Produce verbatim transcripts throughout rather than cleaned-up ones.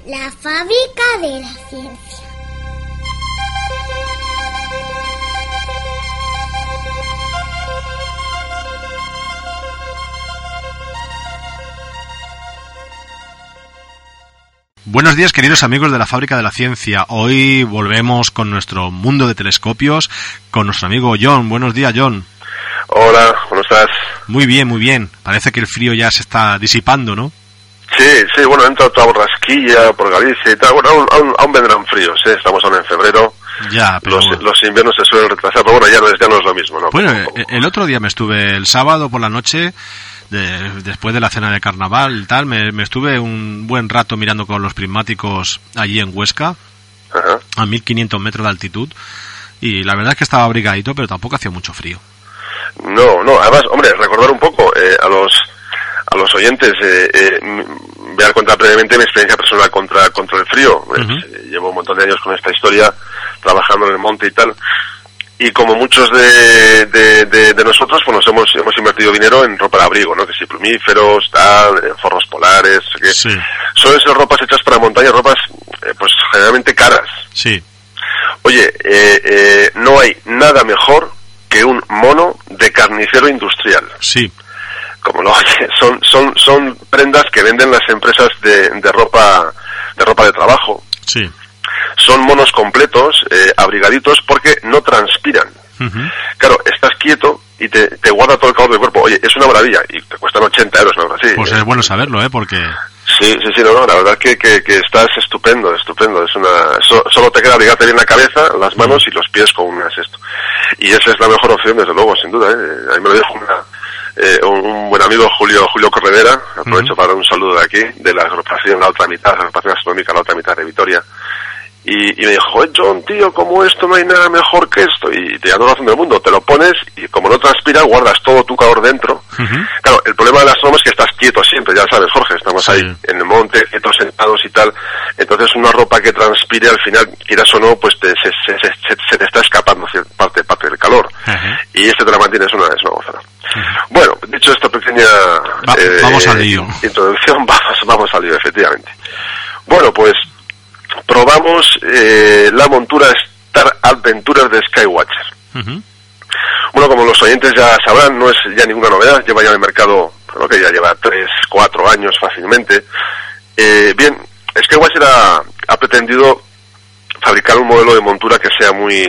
La fábrica de la ciencia. Buenos días, queridos amigos de la Fábrica de la Ciencia. Hoy volvemos con nuestro mundo de telescopios, con nuestro amigo John. Buenos días, John. Hola, ¿cómo estás? Muy bien, muy bien. Parece que el frío ya se está disipando, ¿no? Sí, sí, bueno, entra toda borrasquilla por Galicia y tal. Bueno, aún, aún, aún vendrán fríos, ¿eh? Estamos aún en febrero. Ya, pero... Los, los inviernos se suelen retrasar, pero bueno, ya no es, ya no es lo mismo, ¿no? Bueno, el, el otro día me estuve, el sábado por la noche... De, después de la cena de carnaval y tal, me, me estuve un buen rato mirando con los prismáticos allí en Huesca. Ajá. A mil quinientos metros de altitud, y la verdad es que estaba abrigadito, pero tampoco hacía mucho frío. No, no, además, hombre, recordar un poco eh, a los a los oyentes, eh, eh, voy a contar brevemente mi experiencia personal contra contra el frío. Uh-huh. eh, llevo un montón de años con esta historia, trabajando en el monte y tal. Y como muchos de, de, de, de nosotros, pues nos hemos, hemos invertido dinero en ropa de abrigo, ¿no? Que si plumíferos, tal, forros polares, que sí. Suelen ser ropas hechas para montaña, ropas, eh, pues generalmente caras. Sí. Oye, eh, eh, no hay nada mejor que un mono de carnicero industrial. Sí. Como lo oye, son, son, son prendas que venden las empresas de, de ropa, de ropa de trabajo. Sí. Son monos completos, eh, abrigaditos, porque no transpiran. Uh-huh. Claro, estás quieto y te, te guarda todo el calor del cuerpo. Oye, es una maravilla y te cuestan ochenta euros, ¿no? Sí, pues eh. es bueno saberlo, ¿eh? Porque... Sí, sí, sí, no, no, la verdad que, que, que estás estupendo, estupendo. Es una, so, solo te queda abrigarte bien la cabeza, las manos uh-huh. y los pies con unas esto. Y esa es la mejor opción, desde luego, sin duda, ¿eh? A mí me lo dijo una, eh, un buen amigo, Julio Julio Corredera, aprovecho uh-huh. para dar un saludo de aquí, de la agrupación La Otra Mitad, la agrupación astronómica La Otra Mitad de Vitoria. Y, y me dijo, John, tío, como esto no hay nada mejor que esto. Y te da toda la razón del mundo, te lo pones y como no transpiras, guardas todo tu calor dentro. Uh-huh. Claro, el problema del astrónomo es que estás quieto siempre, ya sabes, Jorge, estamos sí. ahí en el monte, quietos, sentados y tal. Entonces una ropa que transpire, al final, quieras o no, pues te, se, se, se, se te está escapando parte, parte del calor. Uh-huh. Y este te la mantienes, una, es una gozada. Uh-huh. Bueno, dicho esta pequeña Va, eh, vamos al lío. introducción, vamos, vamos al lío, efectivamente. Bueno, pues... probamos eh, la montura Star Adventures de Skywatcher. Uh-huh. Bueno, como los oyentes ya sabrán, no es ya ninguna novedad, lleva ya en el mercado, creo que ya lleva tres, cuatro años fácilmente. Eh, bien, Skywatcher ha, ha pretendido fabricar un modelo de montura que sea muy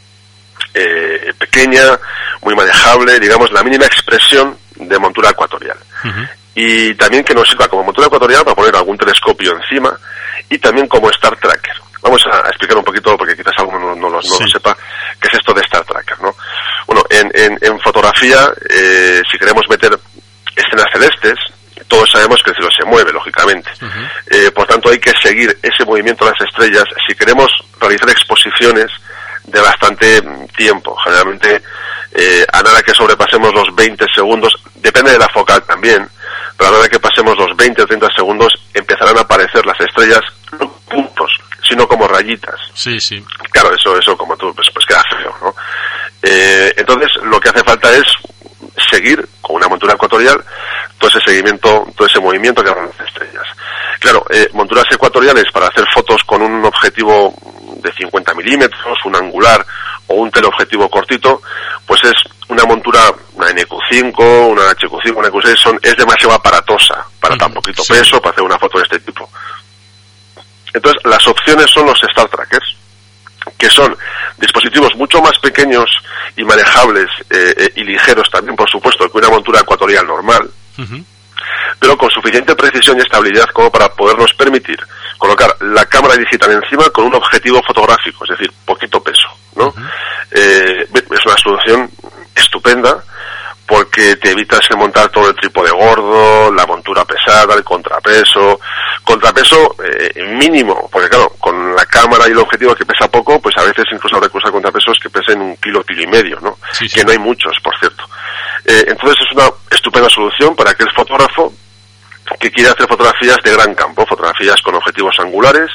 eh, pequeña, muy manejable, digamos, la mínima expresión de montura ecuatorial. Uh-huh. Y también que nos sirva como montura ecuatorial para poner algún telescopio encima, y también como Star Tracker. Vamos a explicar un poquito, porque quizás alguno no, no, no, sí. no lo sepa, qué es esto de Star Tracker, ¿no? Bueno, en, en, en fotografía, eh, si queremos meter escenas celestes, todos sabemos que el cielo se mueve, lógicamente. Uh-huh. Eh, por tanto, hay que seguir ese movimiento de las estrellas si queremos realizar exposiciones de bastante tiempo. Generalmente, eh, a nada que sobrepasemos los veinte segundos, depende de la focal también, pero a nada que pasemos los veinte o treinta segundos, empezarán a aparecer las estrellas, no puntos, sino como rayitas. Sí, sí. Claro, eso, eso como tú, pues, pues queda feo, ¿no? Eh, entonces, lo que hace falta es seguir con una montura ecuatorial todo ese seguimiento, todo ese movimiento que hacen las estrellas. Claro, eh, monturas ecuatoriales para hacer fotos con un objetivo de cincuenta milímetros, un angular o un teleobjetivo cortito, pues es una montura, una N Q cinco, una H Q cinco, una N Q seis, son, es demasiado aparatosa para tan poquito sí. peso, para hacer una foto de este tipo. Entonces, las opciones son los Star Trackers, que son dispositivos mucho más pequeños y manejables eh, eh, y ligeros también, por supuesto, que una montura ecuatorial normal, uh-huh. pero con suficiente precisión y estabilidad como para podernos permitir colocar la cámara digital encima con un objetivo fotográfico, es decir, poquito peso, ¿no? Uh-huh. Eh, es una solución estupenda porque te evitas el montar todo el trípode gordo, la montura pesada, el contrapeso, contrapeso eh, mínimo, porque claro, con la cámara y el objetivo que pesa poco, pues a veces incluso habrá que usar contrapesos que pesen un kilo, kilo y medio, ¿no? Sí, sí. Que no hay muchos, por cierto. Eh, entonces es una estupenda solución para aquel fotógrafo que quiere hacer fotografías de gran campo, fotografías con objetivos angulares,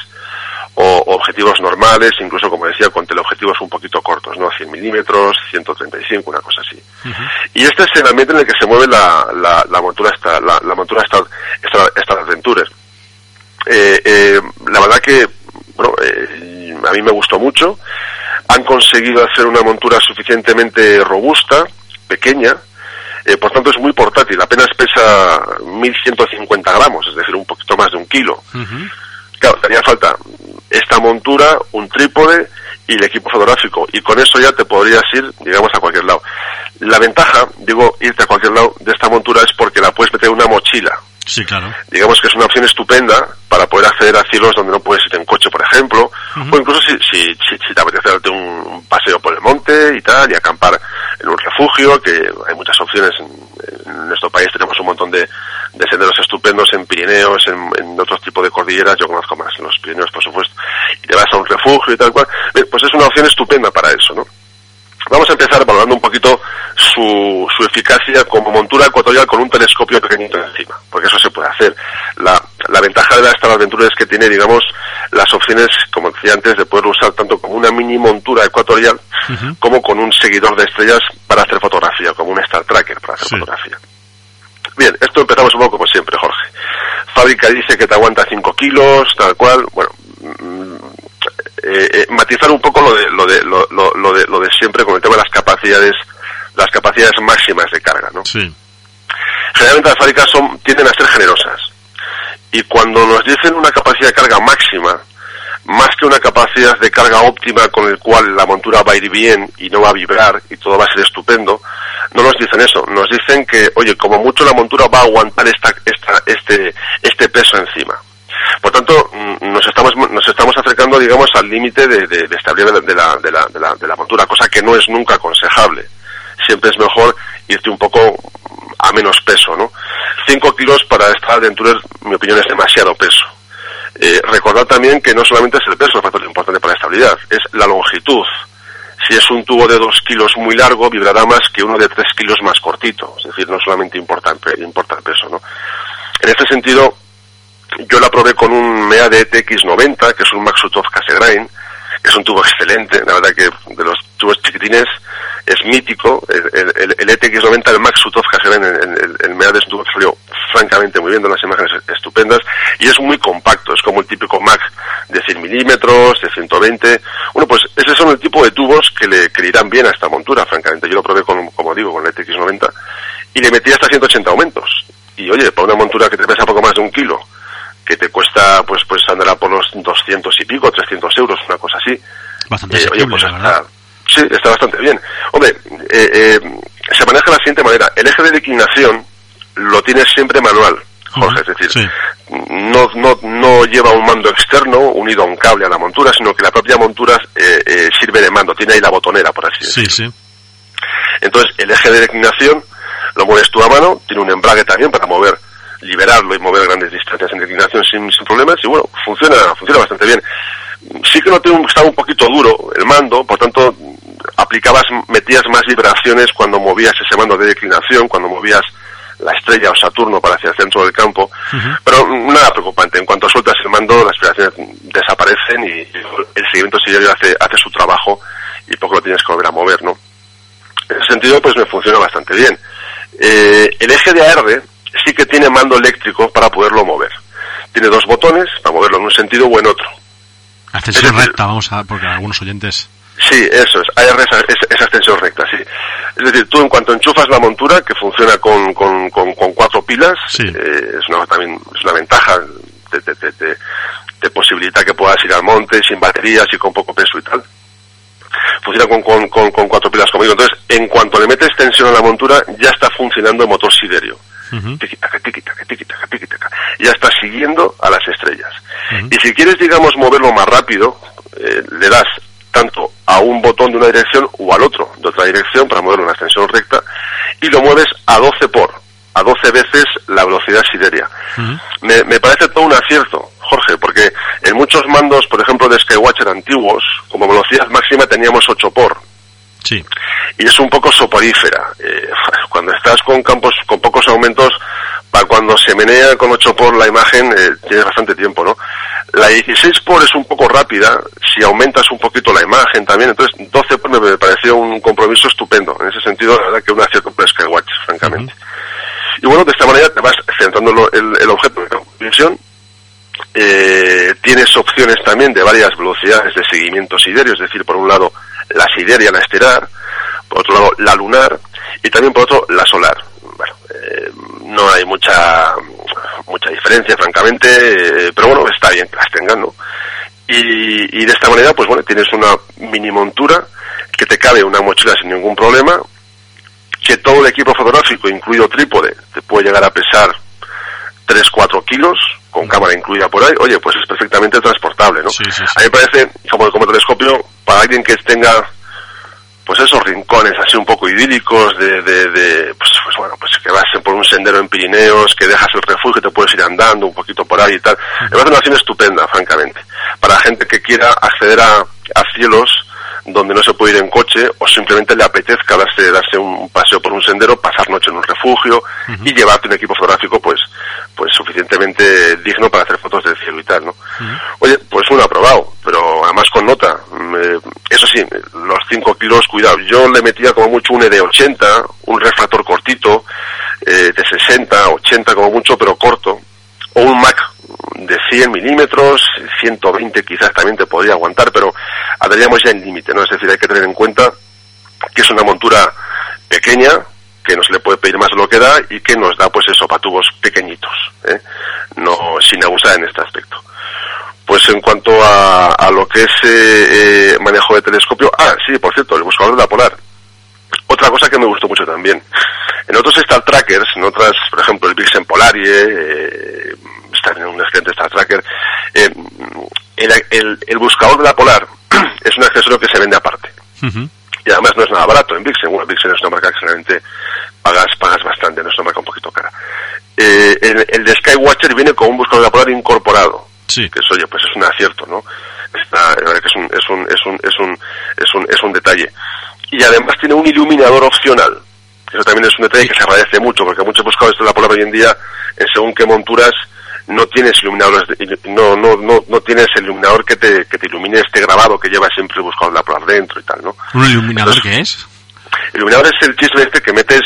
o objetivos normales, incluso como decía, con teleobjetivos un poquito cortos, ¿no? cien milímetros, ciento treinta y cinco, una cosa así. Uh-huh. Y este es el ambiente en el que se mueve la, la, la montura esta, la, la montura Star, Star, Star Adventures. Eh, eh, la verdad que, bueno, eh, a mí me gustó mucho. Han conseguido hacer una montura suficientemente robusta, pequeña, eh, por tanto es muy portátil, apenas pesa mil ciento cincuenta gramos, es decir, un poquito más de un kilo. Uh-huh. Claro, te haría falta esta montura, un trípode y el equipo fotográfico, y con eso ya te podrías ir, digamos, a cualquier lado. La ventaja, digo, irte a cualquier lado de esta montura es porque la puedes meter en una mochila. Sí, claro. Digamos que es una opción estupenda para poder acceder a cielos donde no puedes ir en coche, por ejemplo, uh-huh. o incluso si, si, si, si te apetece darte un, un paseo por el monte y tal, y acampar en un refugio, que hay muchas opciones. En, en nuestro país tenemos un montón de, de senderos estupendos en Pirineos, en, en otros tipos de cordilleras, yo conozco más en los Pirineos, por supuesto, y te vas a un refugio y tal cual. Bien, pues es una opción estupenda para eso, ¿no? Vamos a empezar valorando un poquito su, su eficacia como montura ecuatorial con un telescopio pequeñito encima, porque eso se puede hacer. La, la ventaja de la Star Adventure es que tiene, digamos, las opciones, como decía antes, de poder usar tanto como una mini montura ecuatorial, uh-huh. como con un seguidor de estrellas para hacer fotografía, como un Star Tracker para hacer sí. fotografía. Bien, esto empezamos un poco como siempre, Jorge. Fábrica dice que te aguanta cinco kilos, tal cual, bueno... Mmm, Eh, eh, matizar un poco lo de lo de lo, lo, lo de lo de siempre con el tema de las capacidades las capacidades máximas de carga, ¿no? Sí. Generalmente las fábricas son tienden a ser generosas, y cuando nos dicen una capacidad de carga máxima, más que una capacidad de carga óptima con el cual la montura va a ir bien y no va a vibrar y todo va a ser estupendo, no nos dicen eso, nos dicen que, oye, como mucho la montura va a aguantar esta esta este este peso encima. Por tanto, nos estamos nos estamos acercando, digamos, al límite de, de, de estabilidad de la, de, la, de, la, de la montura, cosa que no es nunca aconsejable. Siempre es mejor irte un poco a menos peso, ¿no? Cinco kilos para esta Adventure, en mi opinión, es demasiado peso. Eh, recordad también que no solamente es el peso el factor importante para la estabilidad, es la longitud. Si es un tubo de dos kilos muy largo, vibrará más que uno de tres kilos más cortito. Es decir, no solamente importa, importa el peso, ¿no? En este sentido, yo la probé con un M E A D E T X noventa, que es un Maxutov Cassegrain, que es un tubo excelente, la verdad que de los tubos chiquitines es mítico. El, el, el E T X noventa, el Maxutov Cassegrain, el, el, el M E A D es un tubo que salió francamente muy bien, de unas imágenes estupendas, y es muy compacto, es como el típico Mac de cien milímetros, de ciento veinte. Bueno, pues esos son el tipo de tubos que le, que le irán bien a esta montura, francamente. Yo lo probé con, como digo, con el E T X noventa, y le metí hasta ciento ochenta aumentos. Y oye, para una montura que te pesa poco más de un kilo, que te cuesta, pues pues andará por los doscientos y pico, trescientos euros, una cosa así. Bastante eh, oye, pues la está, verdad. Sí, está bastante bien. Hombre, eh, eh, se maneja de la siguiente manera. El eje de declinación lo tienes siempre manual, Jorge, uh-huh. es decir, sí. no, no, no lleva un mando externo unido a un cable a la montura, sino que la propia montura eh, eh, sirve de mando, tiene ahí la botonera, por así decirlo. Sí, sí. Entonces, el eje de declinación lo mueves tú a mano, tiene un embrague también para mover, liberarlo y mover grandes distancias en declinación sin, sin problemas, y bueno, funciona, funciona bastante bien. Sí que noté un, estaba un poquito duro el mando, por tanto, aplicabas, metías más vibraciones cuando movías ese mando de declinación, cuando movías la estrella o Saturno para hacia el centro del campo, uh-huh. pero nada preocupante. En cuanto sueltas el mando, las vibraciones desaparecen y el seguimiento siguiente hace, hace su trabajo y poco lo tienes que volver a mover, ¿no? En ese sentido, pues me funciona bastante bien. Eh, el eje de A R sí que tiene mando eléctrico para poderlo mover. Tiene dos botones para moverlo en un sentido o en otro. Ascensión recta, vamos a, porque algunos oyentes... Sí, eso es, A R es, es, es ascensión recta, sí. Es decir, tú en cuanto enchufas la montura, que funciona con, con, con, con cuatro pilas, sí. eh, es una también es una ventaja, te, te, te, te, te posibilita que puedas ir al monte sin baterías y con poco peso y tal. Funciona con, con, con, con cuatro pilas conmigo. Entonces, en cuanto le metes tensión a la montura, ya está funcionando el motor siderio. Uh-huh. Tiquitaca, tiquitaca, tiquitaca, tiquitaca. Ya está siguiendo a las estrellas. Uh-huh. Y si quieres, digamos, moverlo más rápido, eh, le das tanto a un botón de una dirección o al otro de otra dirección para moverlo en la extensión recta, y lo mueves a doce por, a doce veces la velocidad sideria. Uh-huh. Me, me parece todo un acierto, Jorge, porque en muchos mandos, por ejemplo, de Skywatcher antiguos, como velocidad máxima teníamos ocho por. Sí. Y es un poco soporífera. Eh, cuando estás con campos con pocos aumentos, para cuando se menea con ocho por la imagen, eh, tienes bastante tiempo, ¿no? La dieciséis por es un poco rápida, si aumentas un poquito la imagen también, entonces doce por me pareció un compromiso estupendo. En ese sentido, la verdad que un acierto por Skywatch, francamente. Uh-huh. Y bueno, de esta manera te vas centrando el, el objeto de visión, eh, tienes opciones también de varias velocidades de seguimiento siderio, es decir, por un lado la sideria, la estelar, por otro lado la lunar y también por otro la solar. Bueno, eh, no hay mucha mucha diferencia, francamente, eh, pero bueno, está bien que las tengan, ¿no? Y, y de esta manera, pues bueno, tienes una mini montura que te cabe una mochila sin ningún problema, que todo el equipo fotográfico, incluido trípode, te puede llegar a pesar tres a cuatro kilos, con cámara incluida por ahí. Oye, pues es perfectamente transportable, ¿no? Sí, sí, sí. A mí me parece, como, como telescopio, para alguien que tenga, pues esos rincones así un poco idílicos, de, de, de pues, pues bueno, pues que vas por un sendero en Pirineos, que dejas el refugio y te puedes ir andando un poquito por ahí y tal. Me parece una opción estupenda, francamente, para gente que quiera acceder a, a cielos donde no se puede ir en coche, o simplemente le apetezca darse, darse un paseo por un sendero, pasar noche en un refugio, uh-huh, y llevarte un equipo fotográfico pues pues suficientemente digno para hacer fotos del cielo y tal, ¿no? Uh-huh. Oye, pues uno aprobado, pero además con nota. Eh, eso sí, los cinco kilos, cuidado, yo le metía como mucho un E de ochenta, un refractor cortito, eh, de sesenta, ochenta como mucho, pero corto, o un Mac de cien milímetros, ciento veinte quizás también te podría aguantar, pero andaríamos ya en límite, ¿no? Es decir, hay que tener en cuenta que es una montura pequeña, que no se le puede pedir más de lo que da y que nos da, pues eso, patubos pequeñitos, ¿eh? No, sin abusar en este aspecto. Pues en cuanto a, a lo que es eh, eh, manejo de telescopio, ah, sí, por cierto, el buscador de la Polar. Otra cosa que me gustó mucho también. En otros Star Trackers, en otras, por ejemplo, el Vixen Polarie, eh, está en un excelente Star Tracker, eh, el, el, el buscador de la Polar es un accesorio que se vende aparte. Uh-huh. Y además no es nada barato en Vixen. Bueno, Vixen es una marca que generalmente pagas, pagas bastante, no es una marca un poquito cara. Eh, el, el de Skywatcher viene con un buscador de la Polar incorporado. Sí. Que es, oye, pues es un acierto, ¿no? Está, la verdad que es un, es un, es un, es un, es un, es un detalle. Y además tiene un iluminador opcional. Eso también es un detalle que se agradece mucho, porque muchos buscadores de la Polar hoy en día, en según qué monturas, no tienes iluminadores, de, no, no, no, no tienes el iluminador que te, que te ilumine este grabado que lleva siempre el buscador de la Polar dentro y tal, ¿no? ¿Un iluminador Entonces, qué es? El iluminador es el chisme este que metes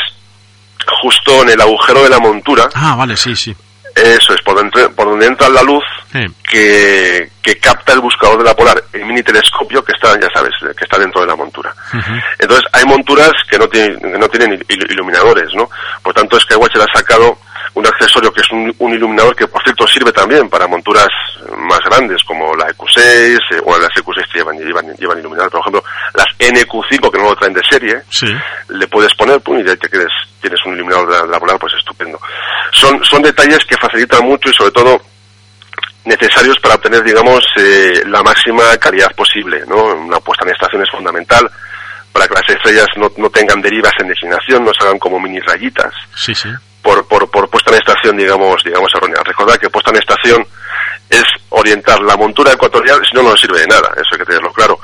justo en el agujero de la montura. Ah, vale, sí, sí. Eso es, por donde, por donde entra la luz, sí, que, que capta el buscador de la Polar, el mini telescopio que está, ya sabes, que está dentro de la montura. Uh-huh. Entonces, hay monturas que no tienen, que no tienen iluminadores, ¿no? Por tanto, Skywatcher ha sacado un accesorio que es un, un iluminador que, por cierto, sirve también para monturas más grandes, como la E Q seis, eh, o las E Q seis que llevan, llevan, llevan iluminador. Por ejemplo, las N Q cinco, que no lo traen de serie, sí, le puedes poner, pum, y ya te quedes, tienes un iluminador de la, de la Polar, pues estupendo. Son, son detalles que facilitan mucho y, sobre todo, necesarios para obtener, digamos, eh, la máxima calidad posible, ¿no? Una puesta en estación es fundamental para que las estrellas no, no tengan derivas en declinación, no se hagan como mini rayitas. Sí, sí. Por, por, por puesta en estación, digamos, digamos errónea. Recordad que puesta en estación es orientar la montura ecuatorial, si no, no sirve de nada, eso hay que tenerlo claro,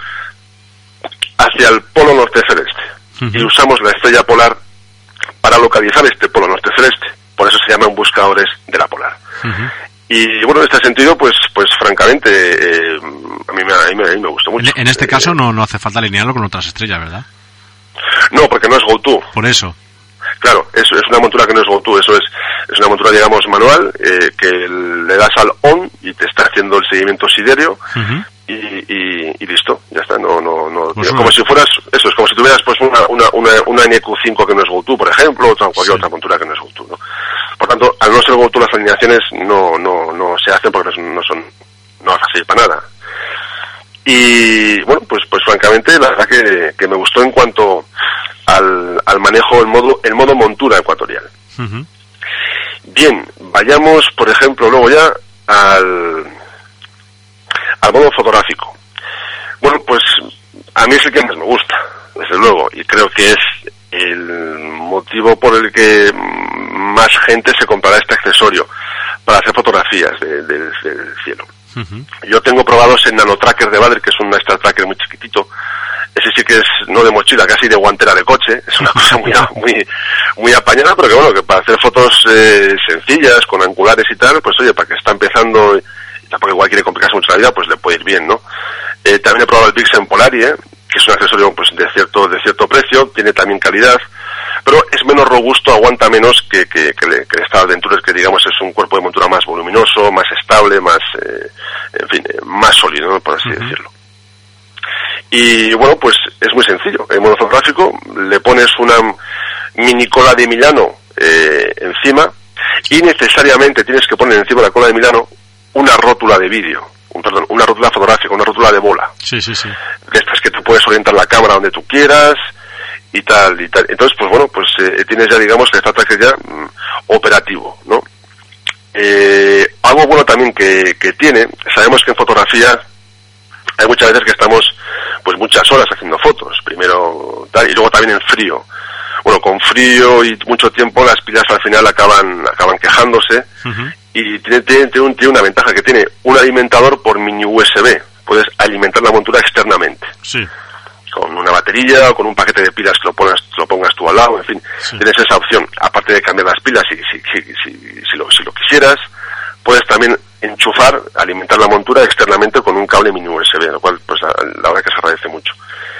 hacia el polo norte celeste. Uh-huh. Y usamos la estrella polar para localizar este polo norte celeste. Por eso se llaman buscadores de la Polar. Uh-huh. Y bueno, en este sentido, pues, pues francamente, eh, a, mí me, a, mí me, a mí me gustó mucho. En, en este eh, caso no, no hace falta alinearlo con otras estrellas, ¿verdad? No, porque no es GoTo. Por eso. Claro, es, es una montura que no es GoTo, eso es, es una montura, digamos, manual, eh, que le das al on y te está haciendo el seguimiento siderio. Uh-huh. Y, y, y listo, ya está, no, no, no, pues como no. Si fueras, eso es como si tuvieras pues una, una, una, una N Q cinco que no es GoTo, por ejemplo, o cualquier sí. otra montura que no es GoTo, ¿no? Por tanto, al no ser GoTo las alineaciones no, no, no se hacen porque no son, no va a facilitar para nada. Y bueno, pues, pues francamente, la verdad que, que me gustó en cuanto al, al manejo, el modo, el modo montura ecuatorial. Uh-huh. Bien, vayamos, por ejemplo, luego ya al, al modo fotográfico. Bueno, pues a mí es el que más me gusta, desde luego, y creo que es el motivo por el que más gente se comprará este accesorio para hacer fotografías de, de, de, del cielo. Uh-huh. Yo tengo probados el NanoTracker de Badr, que es un Star Tracker muy chiquitito. Ese sí que es no de mochila, casi de guantera de coche. Es una cosa muy muy muy apañada, pero que bueno, que para hacer fotos eh, sencillas, con angulares y tal, pues oye, para que está empezando y tampoco igual quiere complicarse mucho la vida, pues le puede ir bien, ¿no? Eh, también he probado el Vixen Polarie, que es un accesorio pues de cierto de cierto precio, tiene también calidad, pero es es menos robusto, aguanta menos que, que, que, el, que el Strade Adventures, que digamos es un cuerpo de montura más voluminoso, más estable, más, eh, en fin, eh, más sólido, ¿no? Por así uh-huh. decirlo. Y bueno, pues es muy sencillo. En modo fotográfico le pones una mini cola de Milano eh, encima y necesariamente tienes que poner encima de la cola de Milano una rótula de vídeo, un, perdón, una rótula fotográfica, una rótula de bola. Sí, sí, sí. De estas que tú puedes orientar la cámara donde tú quieras y tal, y tal. Entonces, pues bueno, pues eh, tienes ya, digamos, el StarTracker ya mm, operativo, ¿no? Eh, algo bueno también que, que tiene, sabemos que en fotografía hay muchas veces que estamos pues muchas horas haciendo fotos, primero tal, y luego también en frío. Bueno, con frío y mucho tiempo las pilas al final acaban acaban quejándose uh-huh. y tiene, tiene, tiene, un, tiene una ventaja que tiene un alimentador por mini U S B, puedes alimentar la montura externamente. Sí. Con una batería o con un paquete de pilas que lo pongas, lo pongas tú al lado, en fin, sí. Tienes esa opción, aparte de cambiar las pilas si, si, si, si, si, lo, si lo quisieras, puedes también enchufar, alimentar la montura externamente con un cable mini U S B, lo cual pues la, la verdad que se agradece mucho.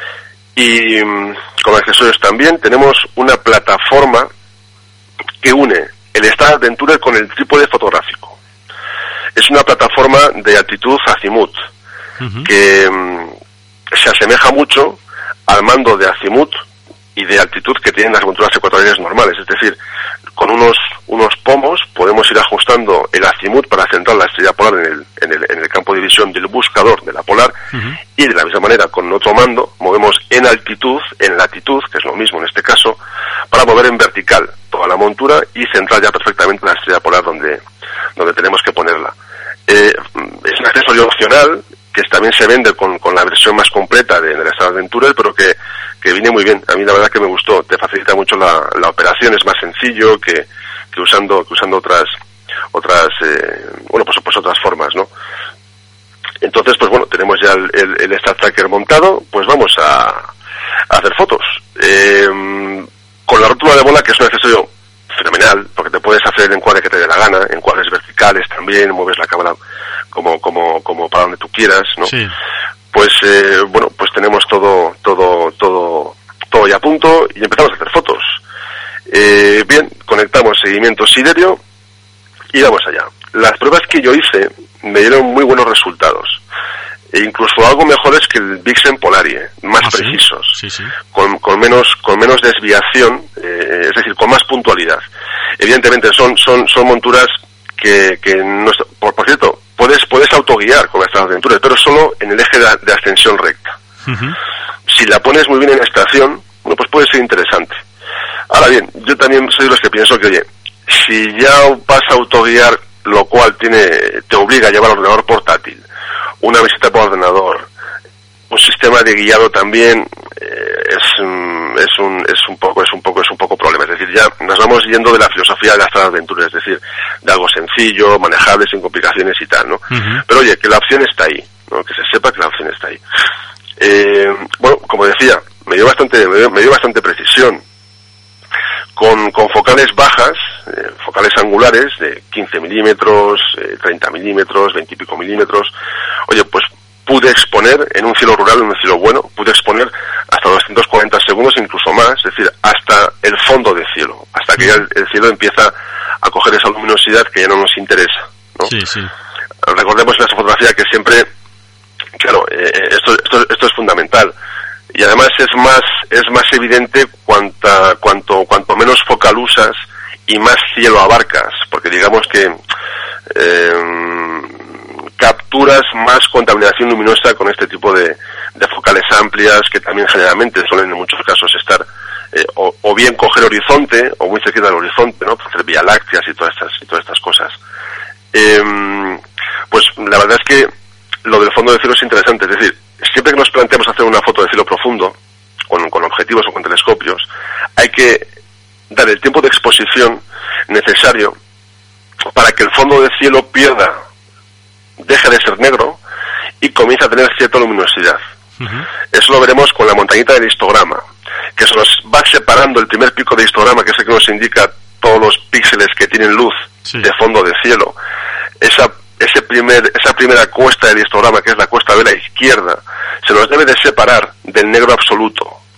Y con accesorios también tenemos una plataforma que une el Strade Adventure con el trípode fotográfico. Es una plataforma de altitud azimut uh-huh. que um, se asemeja mucho al mando de azimut y de altitud que tienen las monturas ecuatoriales normales, es decir, con unos unos pomos podemos ir ajustando el azimut para centrar la estrella polar en el, en el, en el campo de visión del buscador de la polar uh-huh. y de la misma manera con otro mando movemos en altitud, en latitud, que es lo mismo en este caso, para mover en vertical toda la montura y centrar ya perfectamente la estrella polar donde, donde tenemos que ponerla. Eh, es un accesorio opcional que también se vende con, con la versión más completa de, de la Strade Adventure, pero que, que viene muy bien. A mí la verdad que me gustó, te facilita mucho la, la operación, es más sencillo que, que usando que usando otras otras eh, bueno pues, pues otras formas, ¿no? Entonces pues bueno, tenemos ya el, el, el StarTracker montado, pues vamos a, a hacer fotos. Eh, con la rótula de bola, que es un accesorio fenomenal, porque te puedes hacer el encuadre que te dé la gana, encuadres verticales también, mueves la cámara como como como para donde tú quieras, ¿no? Sí. Pues eh, bueno, pues tenemos todo todo todo todo ya a punto y empezamos a hacer fotos. Eh, bien, conectamos seguimiento Siderio y vamos allá. Las pruebas que yo hice me dieron muy buenos resultados, e incluso algo mejores que el Vixen Polari, más ¿Ah, precisos, sí? Sí, sí. Con, con menos con menos desviación, eh, es decir, con más puntualidad. Evidentemente son son son monturas que que no, por, por cierto, puedes puedes autoguiar con las Strade Adventure, pero solo en el eje de, de ascensión recta. Uh-huh. Si la pones muy bien en estación, bueno, pues puede ser interesante. Ahora bien, yo también soy de los que pienso que, oye, si ya vas a autoguiar, lo cual tiene te obliga a llevar ordenador portátil, una visita por ordenador, un sistema de guiado también, eh, es, um, es un es un poco es un poco es un poco problema. Es decir, ya nos vamos yendo de la filosofía de las Strade Adventure, es decir, de algo sencillo, manejable, sin complicaciones y tal, ¿no? Uh-huh. Pero oye, que la opción está ahí, ¿no? Que se sepa que la opción está ahí. Eh, bueno, como decía, me dio bastante me dio, me dio bastante precisión. Con, con focales bajas, eh, focales angulares de quince milímetros, eh, treinta milímetros, veinte y pico milímetros. Oye, pues pude exponer en un cielo rural, en un cielo bueno, pude exponer hasta doscientos cuarenta segundos, incluso más, es decir, hasta el fondo del cielo, hasta que ya el, el cielo empieza a coger esa luminosidad que ya no nos interesa, ¿no? Sí, sí. Recordemos en esta fotografía que siempre, claro, eh, esto, esto, esto es fundamental. Y además es más es más evidente cuanta, cuanto cuanto menos focal usas y más cielo abarcas, porque digamos que eh, capturas más contaminación luminosa con este tipo de, de focales amplias que también generalmente suelen en muchos casos estar eh, o, o bien coger horizonte o muy cerquita del horizonte, ¿no? Para hacer vía lácteas y todas estas y todas estas cosas. Eh, pues la verdad es que lo del fondo del cielo es interesante, es decir, siempre que nos planteamos hacer una foto de cielo profundo, con, con objetivos o con telescopios, hay que dar el tiempo de exposición necesario para que el fondo del cielo pierda, deje de ser negro y comience a tener cierta luminosidad. Uh-huh. Eso lo veremos con la montañita del histograma, que se nos va separando el primer pico de histograma, que es el que nos indica todos los píxeles que tienen luz sí. de fondo de cielo. Esa ese primer, esa primera cuesta del histograma, que es la cuesta de la izquierda, se nos debe de separar del negro absoluto.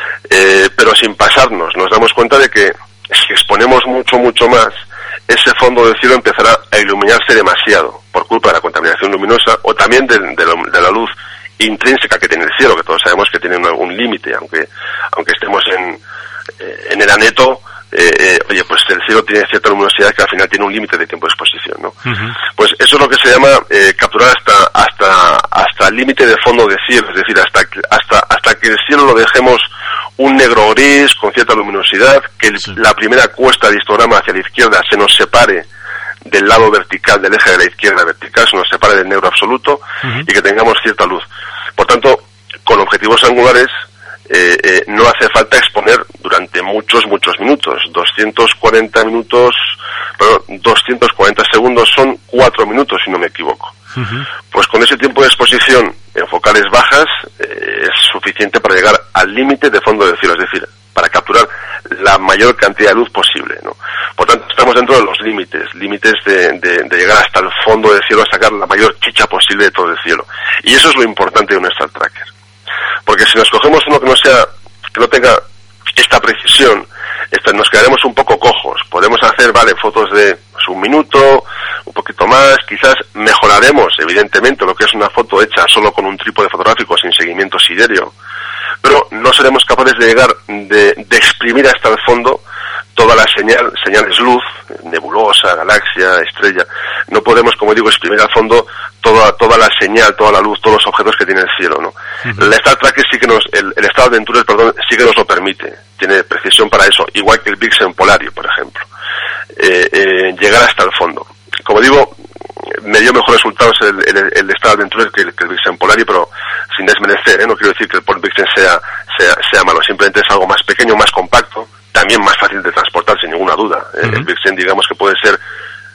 eh, pero sin pasarnos. Nos damos cuenta de que si exponemos mucho, mucho más, ese fondo del cielo empezará a iluminarse demasiado por culpa de la contaminación luminosa o también de, de, lo, de la luz intrínseca que tiene el cielo, que todos sabemos que tiene algún límite, aunque aunque estemos en, eh, en el aneto, eh, eh, oye, pues el cielo tiene cierta luminosidad que al final tiene un límite de tiempo de exposición, ¿no? Uh-huh. Pues eso es lo que se llama eh, capturar hasta hasta hasta el límite de fondo de cielo, es decir, hasta hasta hasta que el cielo lo dejemos un negro gris con cierta luminosidad, que el, sí. la primera cuesta de histograma hacia la izquierda se nos separe del lado vertical, del eje de la izquierda vertical, se nos separe del negro absoluto, uh-huh. y que tengamos cierta luz. Por tanto, con objetivos angulares eh, eh, no hace falta exponer durante muchos, muchos minutos. doscientos cuarenta minutos, perdón, doscientos cuarenta segundos son cuatro minutos, si no me equivoco. Uh-huh. Pues con ese tiempo de exposición en focales bajas eh, es suficiente para llegar al límite de fondo del cielo, es decir, para capturar la mayor cantidad de luz posible, ¿no? Por tanto, estamos dentro de los límites, límites de, de, de llegar hasta el fondo del cielo a sacar la mayor chicha posible de todo el cielo. Y eso es lo importante de un Star Tracker. Porque si nos cogemos uno que no sea, que no tenga esta precisión, esta, nos quedaremos un poco cojos. Podemos hacer, vale, fotos de pues, un minuto, un poquito más, quizás mejoraremos, evidentemente, lo que es una foto hecha solo con un trípode fotográfico sin seguimiento siderio, pero no seremos capaces de llegar, de, de exprimir hasta el fondo toda la señal, señales luz, nebulosa, galaxia, estrella. No podemos, como digo, exprimir al fondo toda toda la señal, toda la luz, todos los objetos que tiene el cielo, ¿no? Uh-huh. El Star Tracker sí que nos, el, el Star Adventurer, perdón, sí que nos lo permite. Tiene precisión para eso, igual que el Vixen Polario, por ejemplo. Eh, eh, llegar hasta el fondo. Como digo, me dio mejores resultados el, el, el Star Adventurer que el, que el Vixen Polario, pero sin desmerecer, ¿eh? No quiero decir que el Vixen sea, sea, sea malo, simplemente es algo más pequeño, más compacto, también más fácil de transportar, sin ninguna duda. Uh-huh. El Vixen, digamos que puede ser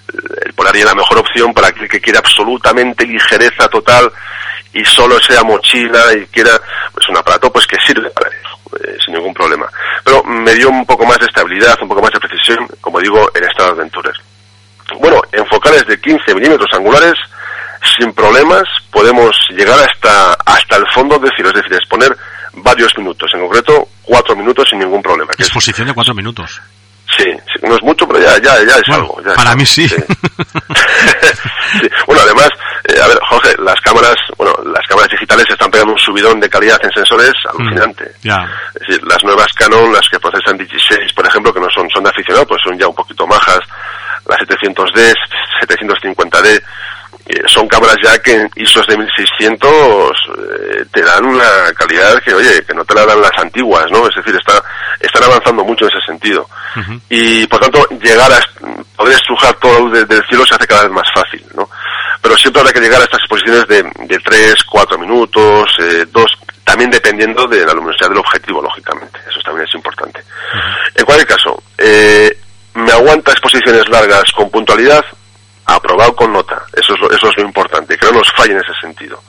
el Polario la mejor opción para aquel que quiera absolutamente ligereza total y solo sea mochila y quiera pues un aparato pues que sirve para eso, eh, sin ningún problema. Pero me dio un poco más de estabilidad, un poco más de precisión, como digo, el Star Adventurer. Bueno, en focales de quince milímetros angulares, sin problemas, podemos llegar hasta hasta el fondo del cielo, es decir, exponer varios minutos, en concreto cuatro minutos sin ningún problema. Exposición de cuatro minutos. Sí, sí, no es mucho, pero ya ya, ya es bueno, algo. Ya para es mí algo. sí. Sí. Sí. Bueno, además, eh, a ver, Jorge, las cámaras, bueno, las cámaras digitales están pegando un subidón de calidad en sensores alucinante. Mm, yeah. Es decir, las nuevas Canon, las que procesan dieciséis, por ejemplo, que no son son de aficionado, pues son ya un poquito majas, las setecientos D, setecientos cincuenta D, eh, son cámaras ya que en I S Os de mil seiscientos eh, te dan una calidad que, oye, que no te la dan las antiguas, ¿no? Es decir, está, están avanzando mucho en ese sentido. Uh-huh. Y, por tanto, llegar a poder estrujar toda la luz de, del cielo se hace cada vez más fácil, ¿no? Pero siempre habrá que llegar a estas exposiciones de, de tres, cuatro minutos, eh, dos, también dependiendo de la luminosidad del objetivo, lógicamente. Eso también es importante. Uh-huh. En cualquier caso, eh, me aguanta exposiciones largas con puntualidad, aprobado con nota. Eso es lo, eso es lo importante, que no nos falle en ese sentido.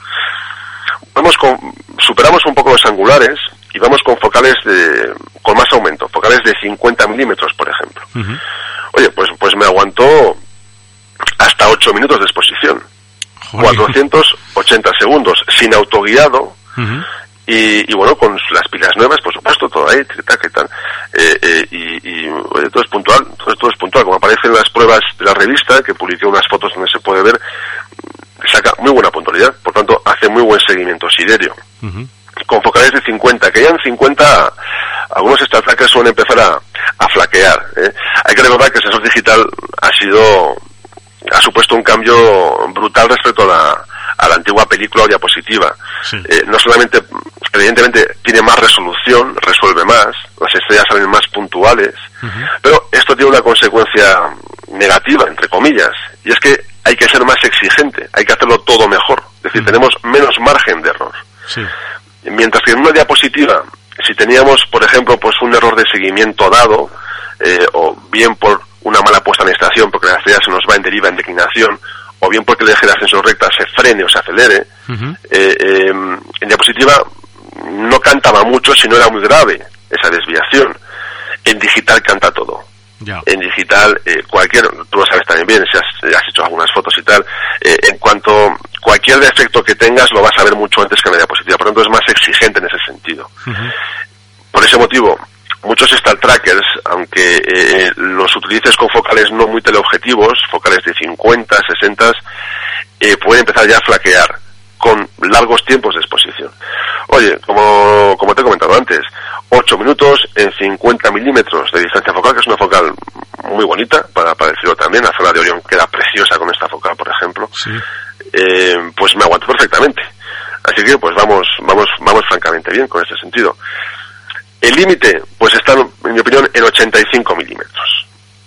Vamos con, superamos un poco los angulares y vamos con focales de, con más aumento, focales de cincuenta milímetros, por ejemplo. Uh-huh. Oye, pues, pues me aguantó hasta ocho minutos de exposición. Joder. cuatrocientos ochenta segundos, sin autoguiado. Uh-huh. Y, y bueno, con las pilas nuevas, por supuesto, todo ahí, tic-tac y tal. Eh, eh, y, y oye, todo es puntual, todo, todo es puntual. Como aparece en las pruebas de la revista, que publiqué unas fotos donde se puede ver, saca muy buena puntualidad, por tanto, hace muy buen seguimiento siderio. Uh-huh. Con focales de cincuenta, que ya en cincuenta, algunos Star Trackers suelen empezar a, a flaquear, ¿eh? Hay que recordar que el sensor digital ha sido, ha supuesto un cambio brutal respecto a la, a la antigua película o diapositiva. Sí. Eh, no solamente, evidentemente, tiene más resolución, resuelve más, las estrellas salen más puntuales, uh-huh. pero esto tiene una consecuencia negativa, entre comillas, y es que hay que ser más exigente, hay que hacerlo todo mejor, es decir, uh-huh. tenemos menos margen de error. Sí. Mientras que en una diapositiva, si teníamos, por ejemplo, pues un error de seguimiento dado, eh, o bien por una mala puesta en estación, porque la estrella se nos va en deriva, en declinación, o bien porque el eje de ascensión recta se frene o se acelere, uh-huh. eh, eh, en diapositiva no cantaba mucho si no era muy grave esa desviación. En digital canta todo. Yeah. En digital, eh, cualquier, tú lo sabes también bien, si has, has hecho algunas fotos y tal, eh, en cuanto cualquier defecto que tengas lo vas a ver mucho antes que en la diapositiva, por lo tanto es más exigente en ese sentido. Uh-huh. Por ese motivo, muchos Star Trackers, aunque eh, los utilices con focales no muy teleobjetivos, focales de cincuenta, sesenta, eh, pueden empezar ya a flaquear con largos tiempos de exposición. Oye, como, como te he comentado antes, ocho minutos en cincuenta milímetros de distancia focal, que es una focal muy bonita, para, para decirlo también, la zona de Orión queda preciosa con esta focal, por ejemplo, sí. eh, pues me aguanto perfectamente. Así que pues vamos, vamos, vamos francamente bien con ese sentido. El límite, pues está, en mi opinión, en ochenta y cinco milímetros.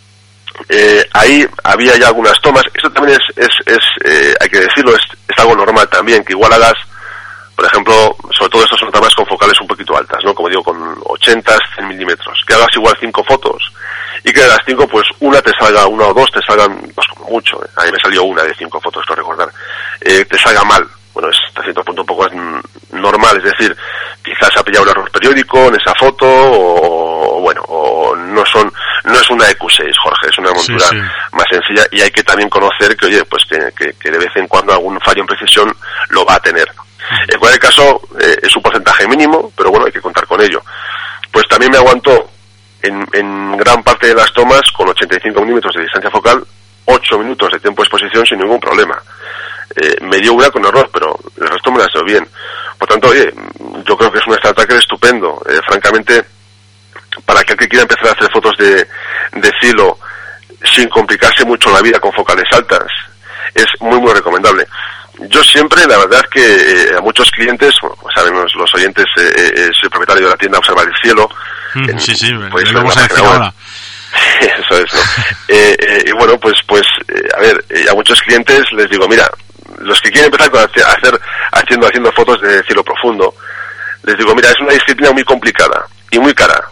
Eh, ahí había ya algunas tomas. Esto también es, es, es eh, hay que decirlo, es, es algo normal también, que igual hagas, por ejemplo, sobre todo estas son tomas con focales un poquito altas, ¿no? Como digo, con ochenta, cien milímetros. Que hagas igual cinco fotos y que de las cinco, pues una te salga, una o dos te salgan, pues como mucho. ¿eh? A mí me salió una de cinco fotos, creo recordar. Eh, te salga mal. Bueno, es hasta cierto punto un poco normal, es decir, quizás ha pillado un error periódico en esa foto, o, o bueno, o no son, no es una E Q seis, Jorge, es una montura sí, sí. más sencilla, y hay que también conocer que, oye, pues que, que, que de vez en cuando algún fallo en precisión lo va a tener. En cualquier caso, eh, es un porcentaje mínimo, pero bueno, hay que contar con ello. Pues también me aguantó en, en gran parte de las tomas, con ochenta y cinco milímetros de distancia focal, ocho minutos de tiempo de exposición sin ningún problema. Eh, me dio una con error, pero el resto me la dio bien. Por tanto, oye, yo creo que es un Star Tracker estupendo. Eh, francamente, para aquel que quiera empezar a hacer fotos de, de cielo sin complicarse mucho la vida con focales altas, es muy, muy recomendable. Yo siempre, la verdad que eh, a muchos clientes, bueno, pues saben los, los oyentes, eh, eh, soy propietario de la tienda Observar el Cielo. Mm, en, sí, sí, pues, lo vamos a decir ahora. Eso es, ¿no? eh, eh, y bueno, pues, pues eh, a ver, eh, a muchos clientes les digo, mira, los que quieren empezar a hacer, haciendo, haciendo fotos de cielo profundo, les digo, mira, es una disciplina muy complicada y muy cara,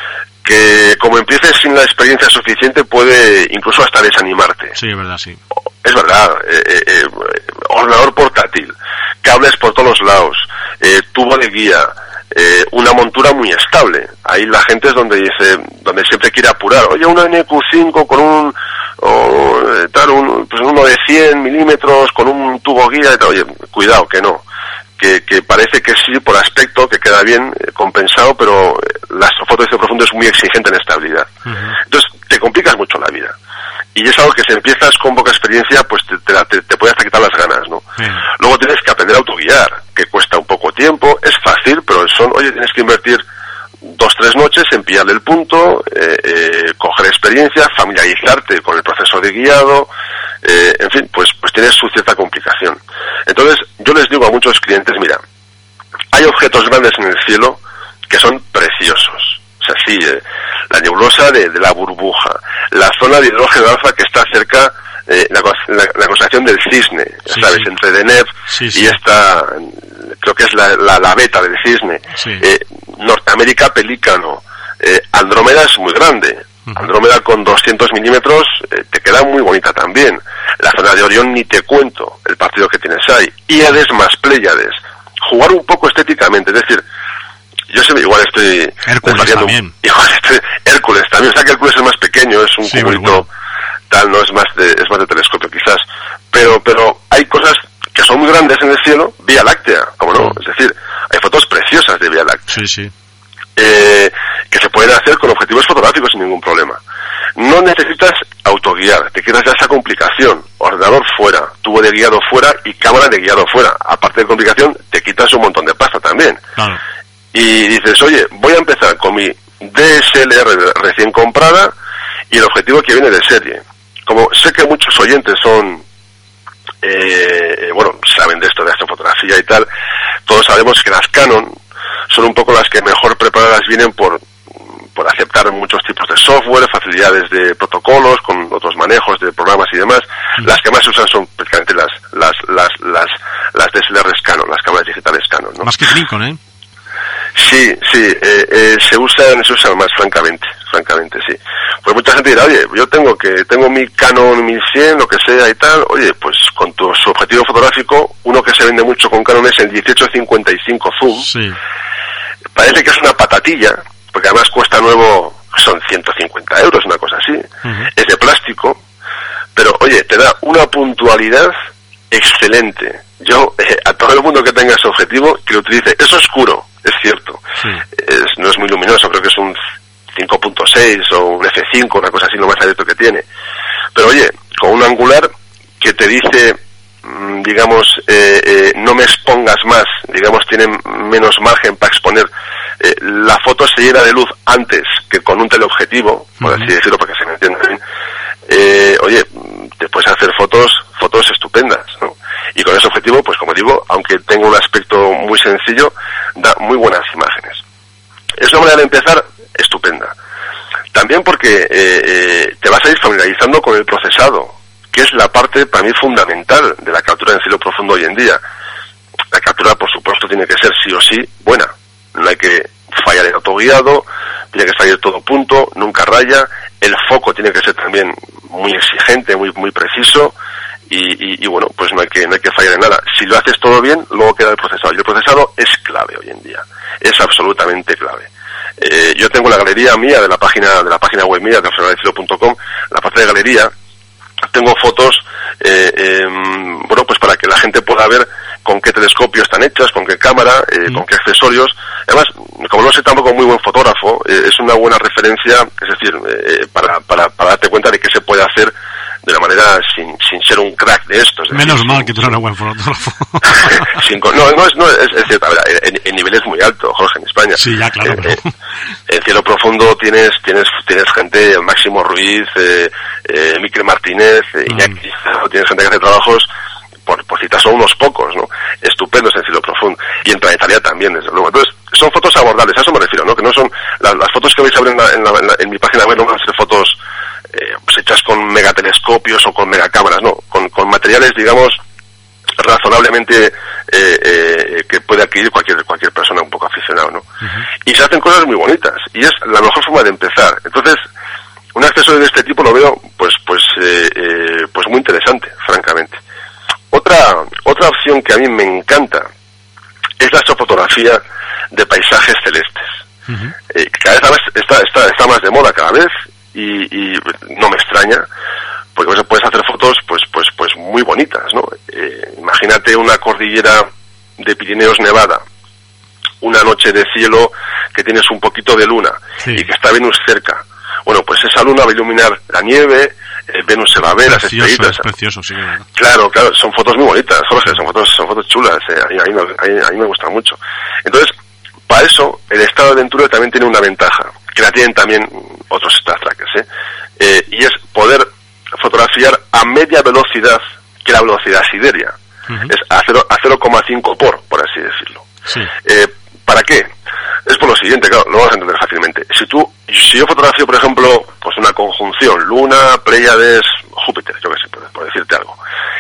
que como empieces sin la experiencia suficiente puede incluso hasta desanimarte. Sí, es verdad, sí. Es verdad, eh, eh, eh, ordenador portátil, cables por todos los lados, eh, tubo de guía, eh, una montura muy estable. Ahí la gente es donde dice, donde siempre quiere apurar. Oye, una N Q cinco con un, o, eh, tal, un, pues uno de cien milímetros con un tubo guía. Oye, cuidado, que no. Que, que parece que sí, por aspecto, que queda bien, eh, compensado, pero eh, la astrofoto de cielo profundo es muy exigente en estabilidad. Uh-huh. Entonces, te complicas mucho la vida. Y es algo que si empiezas con poca experiencia, pues te, te, te, te puede hasta quitar las ganas, ¿no? Sí. Luego tienes que aprender a autoguiar, que cuesta un poco tiempo, es fácil, pero son, oye, tienes que invertir dos, tres noches en pillarle el punto, eh, eh, coger experiencia, familiarizarte con el proceso de guiado, eh, en fin, pues, pues tienes su cierta complicación. Entonces, yo les digo a muchos clientes, mira, hay objetos grandes en el cielo que son preciosos. O sea, sí, eh, la nebulosa de, de la burbuja, la zona de hidrógeno alfa que está cerca, eh, la, la, la constelación del cisne, sí, ¿sabes? Sí. Entre Deneb sí, sí. y esta, creo que es la, la, la beta del cisne. Sí. Eh, Norteamérica Pelícano, eh, Andrómeda es muy grande. Uh-huh. Andrómeda con doscientos milímetros eh, te queda muy bonita también. La zona de Orión ni te cuento el partido que tienes ahí. Híades más Pléyades. Jugar un poco estéticamente, es decir, yo sé, igual estoy... Hércules también. Igual estoy, Hércules también, o sea que Hércules es más pequeño, es un sí, cubito bueno. tal, no es más de es más de telescopio quizás, pero pero hay cosas que son muy grandes en el cielo, Vía Láctea, como no, es decir, hay fotos preciosas de Vía Láctea. Sí, sí. Eh, que se pueden hacer con objetivos fotográficos sin ningún problema. No necesitas autoguiar, te quitas ya esa complicación, ordenador fuera, tubo de guiado fuera y cámara de guiado fuera. Aparte de complicación, te quitas un montón de pasta también. Claro. Y dices, oye, voy a empezar con mi D S L R recién comprada y el objetivo que viene de serie. Como sé que muchos oyentes son, eh, bueno, saben de esto de astrofotografía y tal, todos sabemos que las Canon son un poco las que mejor preparadas vienen por, por aceptar muchos tipos de software, facilidades de protocolos, con otros manejos de programas y demás. Mm. Las que más se usan son prácticamente las, las, las, las, las D S L Rs Canon, las cámaras digitales Canon, ¿no? Más que Nikon, ¿eh? Sí, sí, eh, eh, se usan, se usan más, francamente, francamente, sí. Pues mucha gente dirá, oye, yo tengo que, tengo mi Canon mil cien, lo que sea y tal, oye, pues con tu su objetivo fotográfico, uno que se vende mucho con Canon es el dieciocho cincuenta y cinco zoom. Sí. Parece que es una patatilla, porque además cuesta nuevo, son ciento cincuenta euros, una cosa así. Uh-huh. Es de plástico, pero oye, te da una puntualidad excelente. Yo, eh, a todo el mundo que tenga ese objetivo, que lo utilice, es oscuro, es cierto, sí. es, no es muy luminoso, seis o un efe cinco, una cosa así, lo más abierto que tiene. Pero oye, con un angular que te dice, digamos, eh, eh, no me expongas más, digamos, tiene menos margen para exponer, eh, la foto se llena de luz antes que con un teleobjetivo, por así decirlo, para que se me entienda bien, eh, oye, te puedes hacer fotos, fotos estupendas, ¿no? Y con ese objetivo, pues como digo, aunque tenga un aspecto muy sencillo, da muy buenas imágenes. Es una manera de empezar estupenda. También porque eh, eh, te vas a ir familiarizando con el procesado, que es la parte para mí fundamental de la captura en cielo profundo hoy en día. La captura, por supuesto, tiene que ser sí o sí buena. No hay que fallar en autoguiado, tiene que salir todo punto, nunca raya. El foco tiene que ser también muy exigente, muy muy preciso. Y, y, y bueno, pues no hay que no hay que fallar en nada. Si lo haces todo bien, luego queda el procesado. Y el procesado es clave hoy en día. Es absolutamente clave. Eh, yo tengo la galería mía de la página de la página web mía de observador del cielo punto com, la parte de galería. Tengo fotos, eh, eh, bueno, pues para que la gente pueda ver con qué telescopio están hechas, con qué cámara, eh, mm. con qué accesorios. Además, como no soy tampoco muy buen fotógrafo, eh, es una buena referencia, es decir, eh, para, para, para darte cuenta de qué se puede hacer de la manera sin, sin ser un crack de estos. Menos decir, mal sin, que tú no eres buen fotógrafo. sin, no, no es, no es, es cierto, a ver, en, en niveles muy altos, Jorge, en España. Sí, ya, claro. Eh, Pero... eh, en cielo profundo tienes, tienes, tienes gente, Máximo Ruiz, eh, eh, Miquel Martínez, eh, Iñaki, mm. tienes gente que hace trabajos, por, por citar son unos pocos, ¿no? Estupendos en cielo profundo. Y en planetaria también, desde luego. Entonces, son fotos abordables, a eso me refiero, ¿no? Que no son, las, las fotos que vais a ver en, la, en, la, en, la, en mi página web no van a ser fotos eh, pues hechas con megatelescopios o con megacámaras, no, con, con materiales, digamos, razonablemente eh, eh, que puede adquirir cualquier cualquier persona un poco aficionado, ¿no? Uh-huh. Y se hacen cosas muy bonitas, y es la mejor forma de empezar. Entonces, un accesorio de este tipo lo veo, pues, pues, eh, eh, pues muy interesante, francamente. Otra, otra opción que a mí me encanta es la astrofotografía de paisajes celestes. Uh-huh. Eh, cada vez está, está, está más de moda cada vez, y, y no me extraña, porque pues puedes hacer fotos pues pues pues muy bonitas, ¿no? Eh, imagínate una cordillera de Pirineos Nevada, una noche de cielo que tienes un poquito de luna, sí, y que está Venus cerca. Bueno, pues esa luna va a iluminar la nieve, eh, Venus se va a ver, las estrellitas. Es precioso, sí, ¿verdad? Claro, claro, son fotos muy bonitas, Jorge, son fotos, son fotos chulas, eh, a, mí, a, mí, a, mí, a mí me gustan mucho. Entonces, para eso, el estado de aventura también tiene una ventaja, que la tienen también otros Star Trackers, ¿eh? Eh, y es poder fotografiar a media velocidad que la velocidad sideria. Uh-huh. Es a cero coma cinco por, por así decirlo. Sí. Eh, ¿Para qué? Es por lo siguiente, claro, lo vamos a entender fácilmente. Si tú, si yo fotografío, por ejemplo, pues una conjunción, Luna, Pléyades, Júpiter, yo qué sé, por, por decirte algo.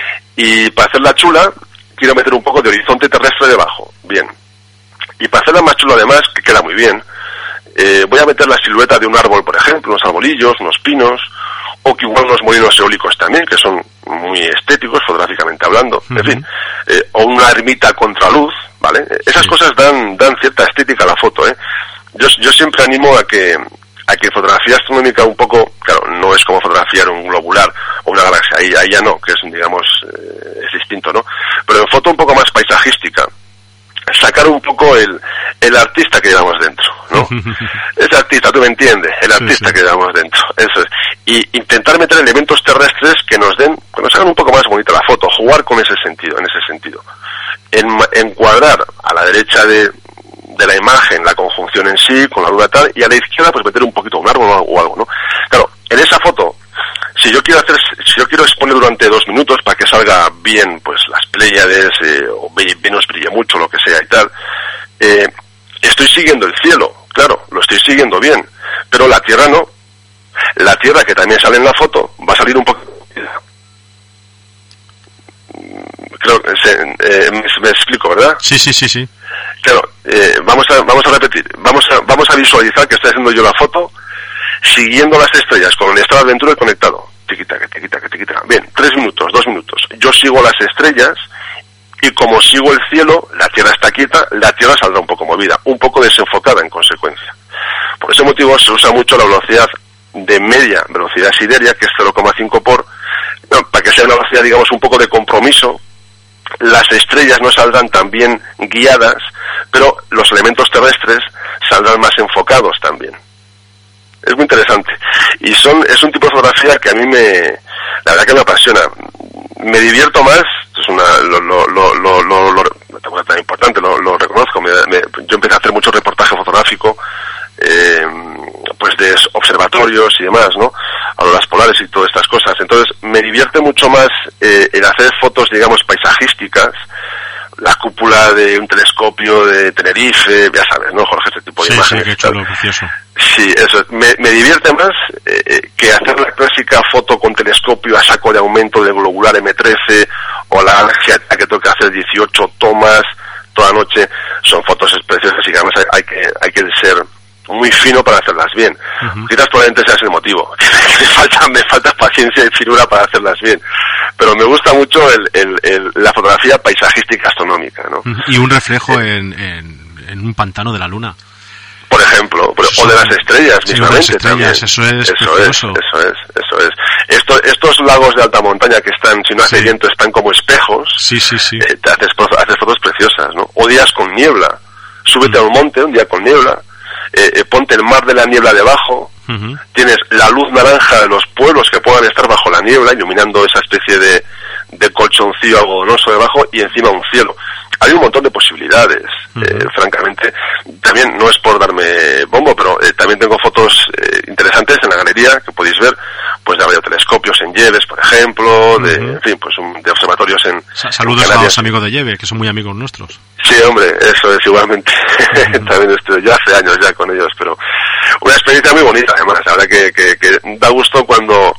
Y para hacerla chula, quiero meter un poco de horizonte terrestre debajo. Bien. Y para hacerla más chula además, que queda muy bien, eh, voy a meter la silueta de un árbol, por ejemplo, unos arbolillos, unos pinos, o que igual unos molinos eólicos también, que son muy estéticos, fotográficamente hablando, uh-huh. En fin, eh, o una ermita a contraluz, ¿vale? Esas sí. cosas dan dan cierta estética a la foto, ¿eh? Yo, yo siempre animo a que a que fotografía astronómica un poco, claro, no es como fotografiar un globular o una galaxia, ahí, ahí ya no, que es, digamos, eh, es distinto, ¿no? Pero en foto un poco más paisajística, sacar un poco el el artista que llevamos dentro, ¿no? Ese artista, tú me entiendes, el artista sí, sí. que llevamos dentro, eso es. Y intentar meter elementos terrestres que nos den, que nos hagan un poco más bonita la foto, jugar con ese sentido, en ese sentido. En, encuadrar a la derecha de, de la imagen la conjunción en sí, con la luna tal, y a la izquierda pues meter un poquito un árbol o algo, ¿no? Claro, en esa foto, si yo quiero hacer, si yo quiero exponer durante dos minutos para que salga bien, pues las Pléyades, eh, o Venus brille mucho, lo que sea y tal, eh, estoy siguiendo el cielo, claro, lo estoy siguiendo bien, pero la Tierra no. La Tierra, que también sale en la foto, va a salir un poco... Creo que se, eh, me, me explico, ¿verdad? Sí, sí, sí, sí. Claro, eh, vamos a vamos a repetir, vamos a vamos a visualizar que estoy haciendo yo la foto siguiendo las estrellas con el estado de aventura conectado. Tiquitaca, tiquitaca, tiquitaca. Bien, tres minutos, dos minutos. Yo sigo las estrellas y como sigo el cielo, la Tierra está quieta, la Tierra saldrá un poco movida, un poco desenfocada en consecuencia. Por ese motivo se usa mucho la velocidad de media velocidad sideria, que es cero coma cinco por, no, para que sea una velocidad, digamos, un poco de compromiso. Las estrellas no saldrán tan bien guiadas, pero los elementos terrestres saldrán más enfocados también. es muy interesante. Y son es un tipo de fotografía que a mí me, la verdad que me apasiona. Me divierto más, es una, lo, lo, lo, lo, lo, lo no tan importante, lo, lo reconozco. Me, me, yo empecé a hacer mucho reportaje fotográfico, eh, pues de observatorios y demás, ¿no? Auroras polares y todas estas cosas. Entonces, me divierte mucho más eh, el hacer fotos, digamos, paisajísticas, la cúpula de un telescopio de Tenerife, ya sabes, ¿no, Jorge? Este tipo de sí, imágenes. Sí, qué chulo, precioso. Sí, eso. Me, me divierte más eh, que hacer la clásica foto con telescopio a saco de aumento del globular eme trece o la galaxia que tengo que hacer dieciocho tomas toda la noche. Son fotos preciosas y que además hay, hay que hay que ser muy fino para hacerlas bien. Uh-huh. Quizás probablemente sea ese el motivo. me falta me falta paciencia y finura para hacerlas bien. Pero me gusta mucho el, el, el, la fotografía paisajística astronómica, ¿no? Y un reflejo eh, en, en, en un pantano de la luna. Por ejemplo, o de las estrellas sí, mismamente. Las estrellas, también. eso es eso es, eso es, eso es. Esto, estos lagos de alta montaña que están, si no hace sí. viento, están como espejos. Sí, sí, sí. Eh, te haces, haces fotos preciosas, ¿no? O días con niebla. Súbete mm. a un monte un día con niebla. Eh, eh, ponte el mar de la niebla debajo. Uh-huh. Tienes la luz naranja de los pueblos que puedan estar bajo la niebla, iluminando esa especie de, de colchoncillo algodonoso debajo y encima un cielo. Hay un montón de posibilidades, uh-huh. eh, francamente. También, no es por darme bombo, pero eh, también tengo fotos eh, interesantes en la galería que podéis ver, pues de radiotelescopios en Lleves, por ejemplo, uh-huh. de, en fin, pues un, de observatorios en Saludos en a los amigos de Lleves, que son muy amigos nuestros. Sí, hombre, eso es igualmente. Uh-huh. También estoy, yo hace años ya con ellos, pero una experiencia muy bonita, además. La verdad que, que, que da gusto cuando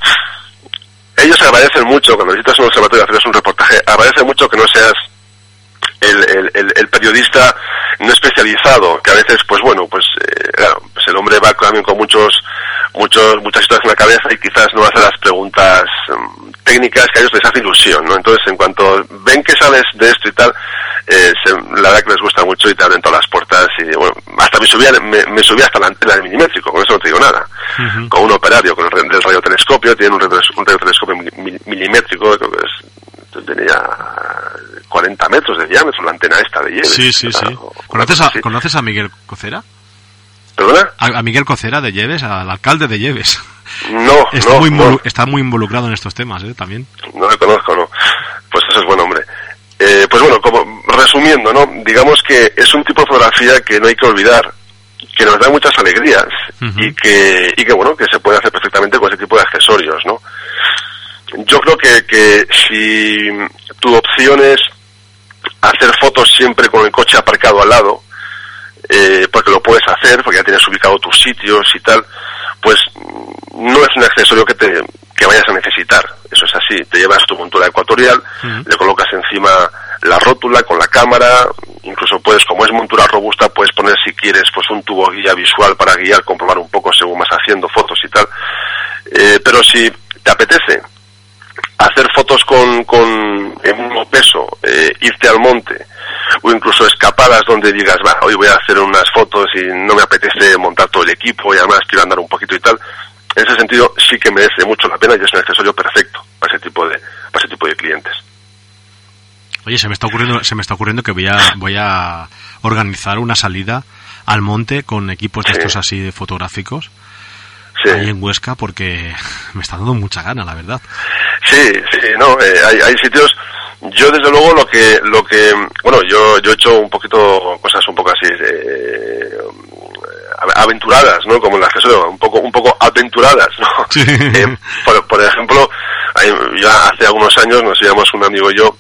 ellos agradecen mucho, cuando visitas un observatorio y haces un reportaje, agradecen mucho que no seas El, el, el, el periodista no especializado, que a veces, pues bueno, pues eh, claro, pues el hombre va también con muchos, muchos, muchas historias en la cabeza y quizás no hace las preguntas um, técnicas que a ellos les hace ilusión, ¿no? Entonces, en cuanto ven que sabes de esto y tal, eh, se, la verdad que les gusta mucho y te abren todas las puertas y bueno, hasta me subí, me, me subí hasta la antena del milimétrico, con eso no te digo nada. Uh-huh. Con un operario, con el del radiotelescopio, tienen un, un radiotelescopio mil, milimétrico, creo que es, tenía cuarenta metros de diámetro la antena esta de Lleves. Sí, sí, sí. ¿Conoces a, ¿Conoces a Miguel Cocera? ¿Perdona? A, a Miguel Cocera de Lleves, al alcalde de Lleves. No, está no, muy no. Está muy involucrado en estos temas, ¿eh? También. No le conozco, no. Pues eso es buen hombre. Eh, pues bueno, como resumiendo, ¿no? Digamos que es un tipo de fotografía que no hay que olvidar, que nos da muchas alegrías uh-huh. y que y que bueno, que se puede hacer perfectamente con ese tipo de accesorios, ¿no? Yo creo que, que si tu opción es hacer fotos siempre con el coche aparcado al lado, eh, porque lo puedes hacer, porque ya tienes ubicado tus sitios y tal, pues no es un accesorio que te que vayas a necesitar. Eso es así. Te llevas tu montura ecuatorial, uh-huh. le colocas encima la rótula con la cámara, incluso puedes, como es montura robusta, puedes poner si quieres pues un tubo guía visual para guiar, comprobar un poco según vas haciendo fotos y tal. Eh, pero si te apetece hacer fotos con, con el mismo peso, eh, irte al monte, o incluso escapadas donde digas, va, hoy voy a hacer unas fotos y no me apetece montar todo el equipo y además quiero andar un poquito y tal, en ese sentido sí que merece mucho la pena y es un accesorio perfecto para ese tipo de, para ese tipo de clientes. Oye, se me está ocurriendo, se me está ocurriendo que voy a, voy a organizar una salida al monte con equipos de sí. estos así fotográficos. Sí. Ahí en Huesca, porque me está dando mucha gana, la verdad. Sí, sí, no, eh, hay, hay sitios. Yo desde luego lo que, lo que, bueno, yo, yo he hecho un poquito cosas un poco así, eh, aventuradas, ¿no? Como el accesorio, un poco, un poco aventuradas, ¿no? Sí. Eh, por, por ejemplo, hay, ya hace algunos años nos íbamos un amigo y yo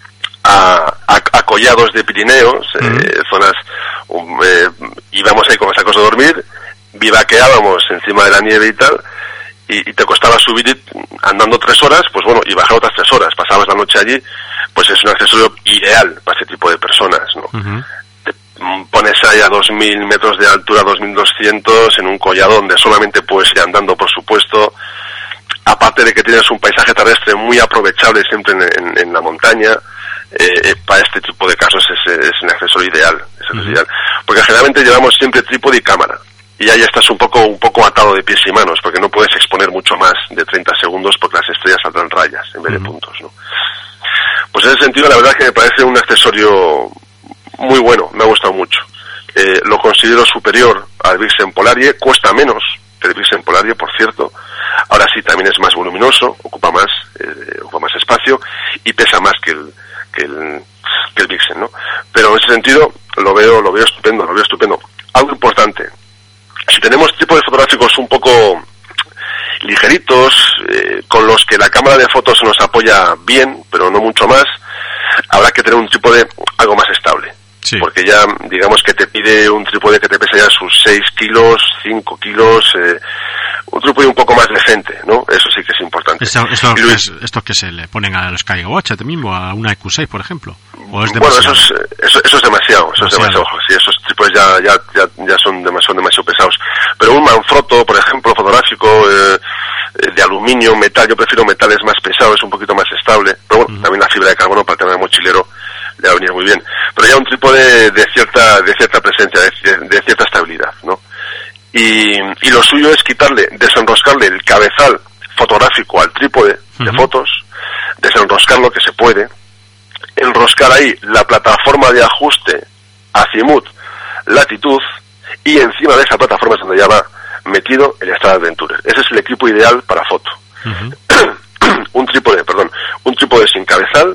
a, a, a collados de Pirineos, uh-huh. eh, zonas, um, eh, íbamos ahí con los sacos de dormir, vivaqueábamos encima de la nieve y tal, y, y te costaba subir andando tres horas, pues bueno, y bajar otras tres horas, pasabas la noche allí, pues es un accesorio ideal para ese tipo de personas, ¿no? Uh-huh. Te pones ahí a dos mil metros de altura, dos mil doscientos, en un collado donde solamente puedes ir andando, por supuesto, aparte de que tienes un paisaje terrestre muy aprovechable siempre en, en, en la montaña. Eh, para este tipo de casos es, es un accesorio ideal, es uh-huh. ideal, porque generalmente llevamos siempre trípode y cámara, y ahí estás un poco un poco atado de pies y manos, porque no puedes exponer mucho más de treinta segundos porque las estrellas saldrán rayas en vez uh-huh. de puntos, ¿no? Pues en ese sentido la verdad es que me parece un accesorio muy bueno, me ha gustado mucho. Eh, lo considero superior al Vixen Polarie, cuesta menos, el Vixen Polario, por cierto. Ahora sí, también es más voluminoso, ocupa más, eh, ocupa más espacio y pesa más que el que el, que el Vixen, ¿no? Pero en ese sentido lo veo lo veo estupendo, lo veo estupendo. Algo importante, si tenemos trípodes fotográficos un poco ligeritos, eh, con los que la cámara de fotos se nos apoya bien, pero no mucho más, habrá que tener un trípode algo más estable. Sí. Porque ya, digamos que te pide un trípode que te pese ya sus seis kilos, cinco kilos, eh, un trípode un poco más decente, ¿no? Eso sí que es importante. Esto, esto que es, ¿Estos que se le ponen a los Skywatch mismo, a una E Q seis, por ejemplo? ¿O es bueno, eso es, eso, eso es demasiado, eso demasiado. es demasiado. Sí, esos trípodes ya, ya, ya, ya son, demasiado, son demasiado pesados. Pero un Manfrotto, por ejemplo, fotográfico, eh, de aluminio, metal, yo prefiero metales más pesados, es un poquito más estable. Pero bueno, uh-huh. también la fibra de carbono para el tema de mochilero le va a venir muy bien. Pero ya un trípode de cierta de cierta presencia, de, de cierta estabilidad, ¿no? Y, y lo suyo es quitarle, desenroscarle el cabezal fotográfico al trípode uh-huh. de fotos, desenroscarlo que se puede, enroscar ahí la plataforma de ajuste azimut, latitud, y encima de esa plataforma es donde ya va metido el Strad Adventurer. Ese es el equipo ideal para foto. Uh-huh. un trípode, perdón, un trípode sin cabezal,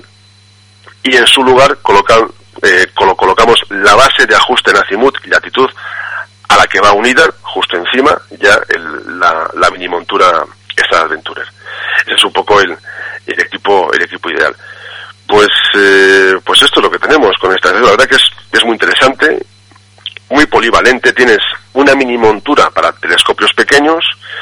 y en su lugar colocan, eh, colo- colocamos la base de ajuste en azimut y latitud a la que va unida justo encima ya el, la, la mini montura Strad Adventurer. Ese es un poco el, el equipo el equipo ideal. Pues eh, pues esto es lo que tenemos con esta. La verdad que es, es muy interesante, muy polivalente. Tienes una mini montura para telescopios pequeños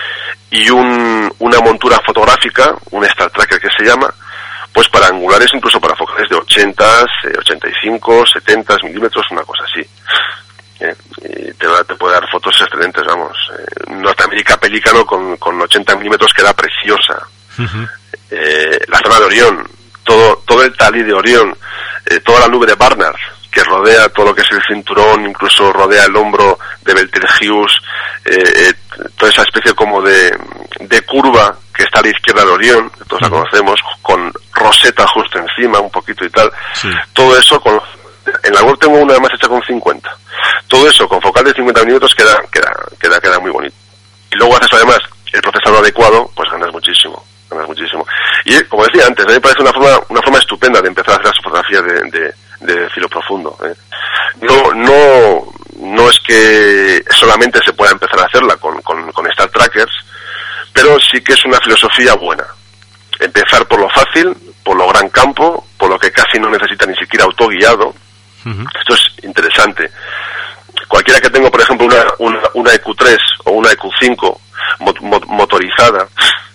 y un, una montura fotográfica, un Star Tracker que se llama, pues para angulares, incluso para focales de ochenta, ochenta y cinco, setenta milímetros, una cosa así. Eh, y te, te puede dar fotos excelentes, vamos. Eh, Norteamérica Pelícano con, con ochenta milímetros queda preciosa. Uh-huh. Eh, la zona de Orión, todo todo el talí de Orión, eh, toda la nube de Barnard, que rodea todo lo que es el cinturón, incluso rodea el hombro de Betelgeuse, eh, eh, toda esa especie como de, de curva que está a la izquierda de Orión, que todos uh-huh. la conocemos, con Rosetta justo encima, un poquito y tal. Sí. Todo eso, con, en la web tengo una más hecha con cincuenta. Todo eso con focal de cincuenta milímetros queda, queda, queda, queda muy bonito. Y luego haces además el procesador adecuado, pues ganas muchísimo, ganas muchísimo. Y como decía antes, a mí me parece una forma, una forma estupenda de empezar a hacer las fotografías de, de, de filo profundo. ¿eh? No, no, no es que solamente se pueda empezar a hacerla con, con, con Star Trackers, pero sí que es una filosofía buena. Empezar por lo fácil, por lo gran campo, por lo que casi no necesita ni siquiera autoguiado. Uh-huh. Esto es interesante. Cualquiera que tenga, por ejemplo, una, una, una E Q tres o una E Q cinco mot, mot, motorizada,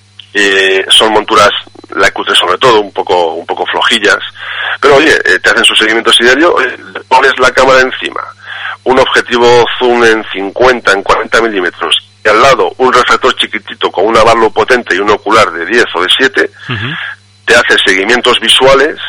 eh, son monturas, la E Q tres sobre todo, un poco un poco flojillas, pero oye, eh, te hacen su seguimiento siderio, eh, pones la cámara encima, un objetivo zoom en cincuenta, en cuarenta milímetros, y al lado un refractor chiquitito con una barlo potente y un ocular de diez o de siete, uh-huh. te hace seguimientos visuales,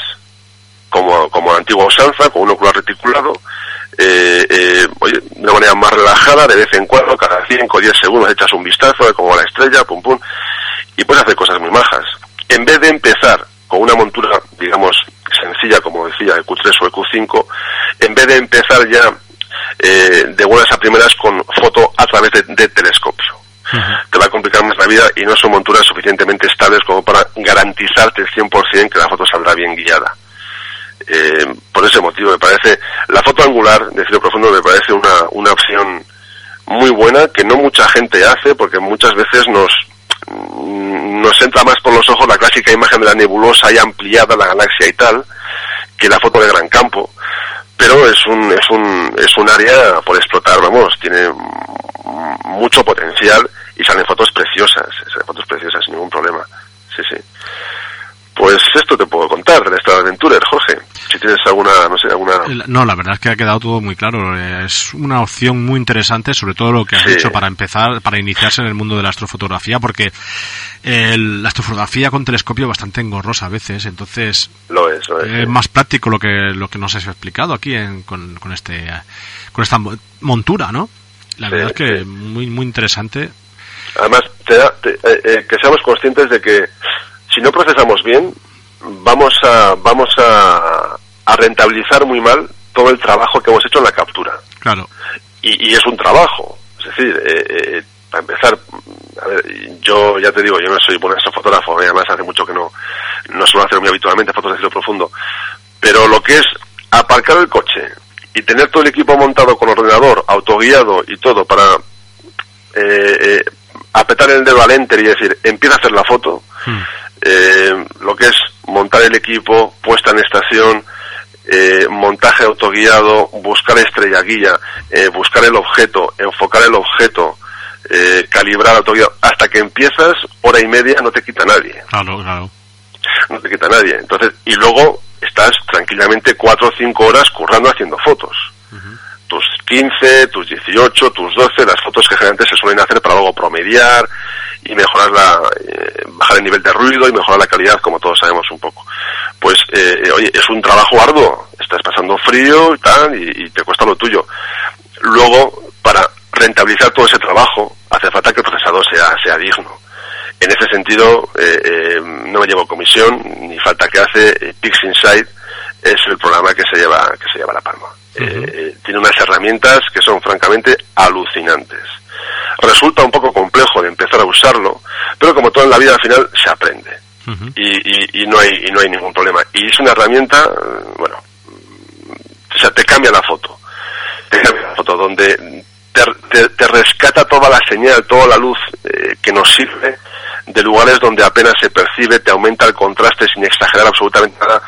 como, como la antigua usanza, con un ocular reticulado, eh, eh, oye, de una manera más relajada, de vez en cuando, cada cinco o diez segundos echas un vistazo de cómo va la estrella, pum pum, y puedes hacer cosas muy majas. En vez de empezar con una montura, digamos, sencilla, como decía, E Q tres o E Q cinco, en vez de empezar ya eh, de buenas a primeras con foto a través de, de telescopio. Uh-huh. Te va a complicar más la vida y no son monturas suficientemente estables como para garantizarte el cien por ciento que la foto saldrá bien guiada. Eh, por ese motivo me parece la foto angular de filo profundo me parece una, una opción muy buena que no mucha gente hace, porque muchas veces nos nos entra más por los ojos la clásica imagen de la nebulosa y ampliada, la galaxia y tal, que la foto de gran campo, pero es un es un es un área por explotar, vamos, tiene mucho potencial y salen fotos preciosas, salen fotos preciosas sin ningún problema. Sí, sí. Pues esto te puedo contar de Strad Adventurer, Jorge. Si tienes alguna, no sé, alguna... No, la verdad es que ha quedado todo muy claro. Es una opción muy interesante, sobre todo lo que has sí. dicho para empezar, para iniciarse en el mundo de la astrofotografía, porque el, la astrofotografía con telescopio es bastante engorrosa a veces, entonces... Lo es, lo es. Es sí. más práctico lo que lo que nos has explicado aquí en, con, con este con esta montura, ¿no? La sí, verdad es que sí. muy muy interesante. Además, te da, te, eh, eh, que seamos conscientes de que si no procesamos bien, vamos a vamos a, a rentabilizar muy mal todo el trabajo que hemos hecho en la captura. Claro. Y, y es un trabajo. Es decir, eh, eh, para empezar, a ver, yo ya te digo, yo no soy buen fotógrafo, además hace mucho que no, no suelo hacer muy habitualmente fotos de cielo profundo, pero lo que es aparcar el coche y tener todo el equipo montado con ordenador, autoguiado y todo para eh, eh, apretar el dedo al enter y decir, empieza a hacer la foto, hmm. eh, lo que es montar el equipo, puesta en estación, eh, montaje autoguiado, buscar estrella guía, eh, buscar el objeto, enfocar el objeto, eh, calibrar autoguiado, hasta que empiezas, hora y media no te quita nadie. Claro, claro. No te quita nadie. Entonces, y luego estás tranquilamente cuatro o cinco horas currando haciendo fotos. Uh-huh. Tus quince, tus dieciocho, tus doce, las fotos que generalmente se suelen hacer para luego promediar y mejorar la, eh, bajar el nivel de ruido y mejorar la calidad, como todos sabemos un poco. Pues, eh, oye, es un trabajo arduo, estás pasando frío y tal, y, y te cuesta lo tuyo. Luego, para rentabilizar todo ese trabajo, hace falta que el procesador sea, sea digno. En ese sentido, eh, eh, no me llevo comisión, ni falta que hace. eh, PixInsight es el programa que se lleva, que se lleva la palma. Uh-huh. eh, tiene unas herramientas que son francamente alucinantes. Resulta un poco complejo de empezar a usarlo, pero como todo en la vida al final se aprende. Uh-huh. y, y, y no hay y no hay ningún problema. Y es una herramienta, bueno, o sea, te cambia la foto, te cambia la foto donde te, te, te rescata toda la señal, toda la luz eh, que nos sirve, de lugares donde apenas se percibe, te aumenta el contraste sin exagerar absolutamente nada,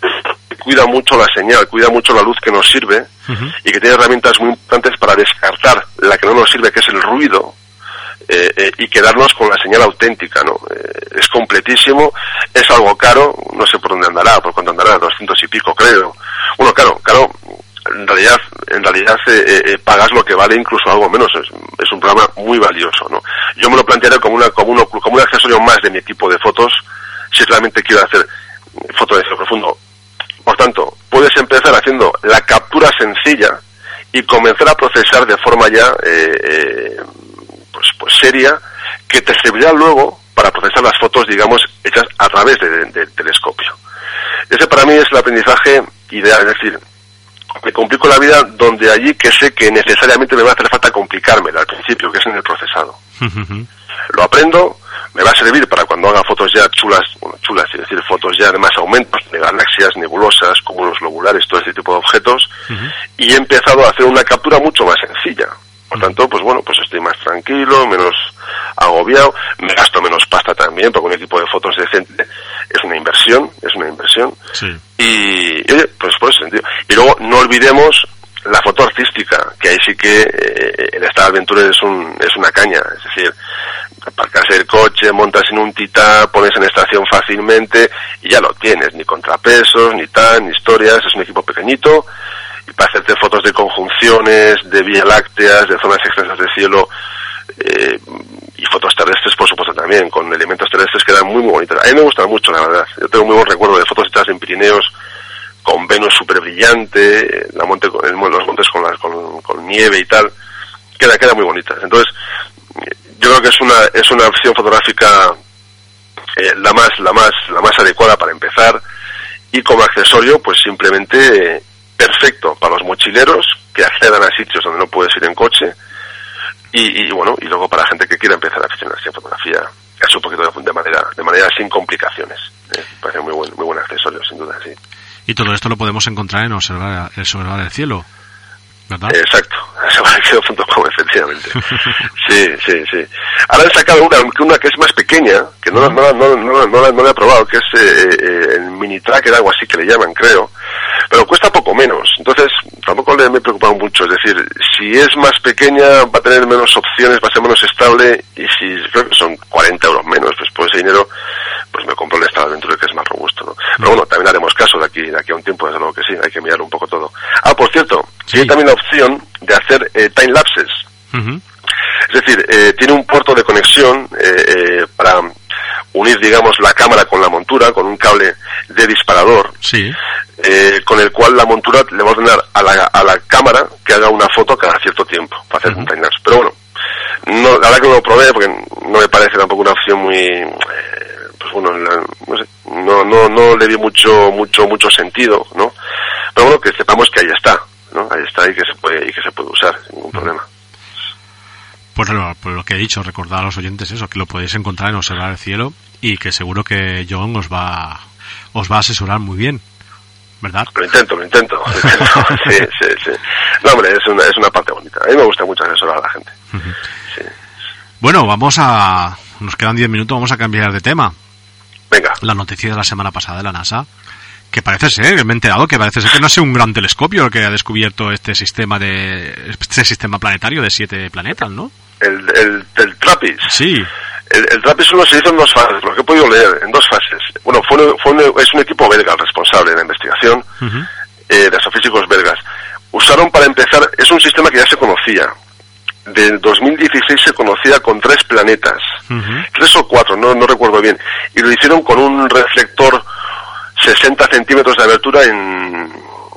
cuida mucho la señal, cuida mucho la luz que nos sirve, uh-huh. y que tiene herramientas muy importantes para descartar la que no nos sirve, que es el ruido, eh, eh, y quedarnos con la señal auténtica, ¿no? Eh, es completísimo, es algo caro, no sé por dónde andará, por cuánto andará, doscientos y pico creo. Bueno, claro, claro, en realidad, en realidad eh, eh, pagas lo que vale, incluso algo menos. Es, es un programa muy valioso, ¿no? Yo me lo plantearé como una, como uno, como un accesorio más de mi equipo de fotos, si realmente quiero hacer fotos de cielo profundo. Por tanto, puedes empezar haciendo la captura sencilla y comenzar a procesar de forma ya eh, eh, pues, pues seria, que te servirá luego para procesar las fotos, digamos, hechas a través de, de, del telescopio. Ese para mí es el aprendizaje ideal, es decir, me complico la vida donde allí que sé que necesariamente me va a hacer falta complicármela al principio, que es en el procesado. Uh-huh. Lo aprendo, me va a servir para cuando haga fotos ya chulas, bueno, chulas, es decir, fotos ya de más aumentos, de galaxias, nebulosas, cúmulos globulares, todo ese tipo de objetos, uh-huh. y he empezado a hacer una captura mucho más sencilla. Por uh-huh. tanto, pues bueno, pues estoy más tranquilo, menos agobiado, me gasto menos pasta también, porque un equipo de fotos decente es una inversión, es una inversión. Sí. Y, oye, pues por ese sentido. Y luego, no olvidemos la foto artística, que ahí sí que eh, el Star Adventure es un es una caña, es decir, aparcas el coche, montas en un titán, pones en estación fácilmente y ya lo tienes, ni contrapesos, ni tal, ni historias, es un equipo pequeñito, y para hacerte fotos de conjunciones, de Vía Lácteas, de zonas extensas de cielo, eh, y fotos terrestres, por supuesto, también, con elementos terrestres que eran muy, muy bonitas. A mí me gustan mucho, la verdad. Yo tengo muy buen recuerdo de fotos hechas en Pirineos, con Venus súper brillante, la monte, los montes con, la, con, con nieve y tal, queda, queda muy bonitas. Entonces, yo creo que es una, es una opción fotográfica eh, la más, la más, la más adecuada para empezar, y como accesorio, pues simplemente eh, perfecto para los mochileros que accedan a sitios donde no puedes ir en coche, y, y bueno, y luego para gente que quiera empezar a aficionarse a fotografía, es un poquito de, de manera, de manera sin complicaciones. Eh, parece muy buen, muy buen accesorio, sin duda, sí. Y todo esto lo podemos encontrar en Observar, observar el Cielo, ¿verdad? Exacto, observar el cielo punto com, efectivamente. Sí, sí, sí. Ahora he sacado una, una que es más pequeña, que no, no, no, no, no, la, no la he probado, que es eh, eh, el mini tracker, algo así que le llaman, creo. Pero cuesta poco menos, entonces tampoco le me he preocupado mucho. Es decir, si es más pequeña va a tener menos opciones, va a ser menos estable, y si creo que son cuarenta euros menos, pues por ese dinero pues me compro el Star Adventure, que es más robusto, ¿no? Pero bueno, también haremos caso de aquí, de aquí a un tiempo, desde luego que sí, hay que mirar un poco todo. Ah, por cierto, sí. Tiene también la opción de hacer eh, time lapses. Uh-huh. Es decir, eh, tiene un puerto de conexión eh, eh, para unir, digamos, la cámara con la montura, con un cable de disparador, sí. eh, con el cual la montura le va a ordenar a la, a la cámara que haga una foto cada cierto tiempo para hacer uh-huh. un time lapse. Pero bueno, no, la verdad que no lo probé porque no me parece tampoco una opción muy, eh, pues bueno, la, no sé, no, no, no le di mucho, mucho, mucho sentido, ¿no? Pero bueno, que sepamos que ahí está, ¿no? Ahí está y que se puede, y que se puede usar sin ningún uh-huh. problema. Por lo, por lo que he dicho, recordad a los oyentes eso, que lo podéis encontrar en Observar el Cielo y que seguro que John os va, os va a asesorar muy bien, ¿verdad? Lo intento, lo intento. Lo intento. Sí, sí, sí. No, hombre, es una, es una parte bonita. A mí me gusta mucho asesorar a la gente. Uh-huh. Sí. Bueno, vamos a... Nos quedan diez minutos, vamos a cambiar de tema. Venga. La noticia de la semana pasada de la NASA, que parece ser, me he enterado que parece ser que no ha sido un gran telescopio el que ha descubierto este sistema de este sistema planetario de siete planetas, ¿no? El, el, el TRAPPIST. Sí. El, el TRAPPIST uno se hizo en dos fases, lo que he podido leer, en dos fases. Bueno, fue, fue un, es un equipo belga el responsable de la investigación, uh-huh. eh, de astrofísicos belgas. Usaron para empezar, es un sistema que ya se conocía. Del dos mil dieciséis se conocía con tres planetas, uh-huh. tres o cuatro, no, no recuerdo bien. Y lo hicieron con un reflector sesenta centímetros de abertura en,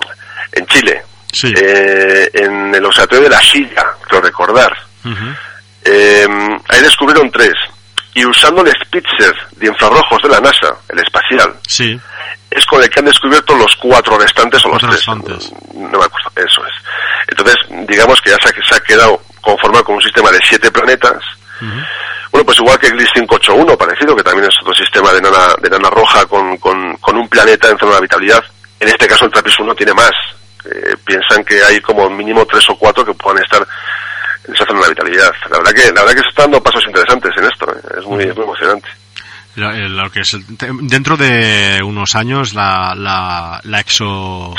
en Chile, sí. eh, en el observatorio de La Silla, creo recordar. Uh-huh. Eh, ahí descubrieron tres. Y usando el Spitzer de infrarrojos de la NASA, el espacial, sí. es con el que han descubierto los cuatro restantes o los cuatro tres. Restantes. No, no me acuerdo, eso es. Entonces, digamos que ya se ha, se ha quedado conformado con un sistema de siete planetas. Uh-huh. Bueno, pues igual que el GLIS cinco ocho uno, parecido, que también es otro sistema de nana, de nana roja con, con, con un planeta en zona de habitabilidad. En este caso el TRAPPIST uno tiene más. Eh, piensan que hay como mínimo tres o cuatro que puedan estar en esa zona de habitabilidad. La verdad que, la verdad que se están dando pasos interesantes en esto, ¿eh? Es muy, uh-huh. muy emocionante. Lo, lo que es el, dentro de unos años la, la, la exo...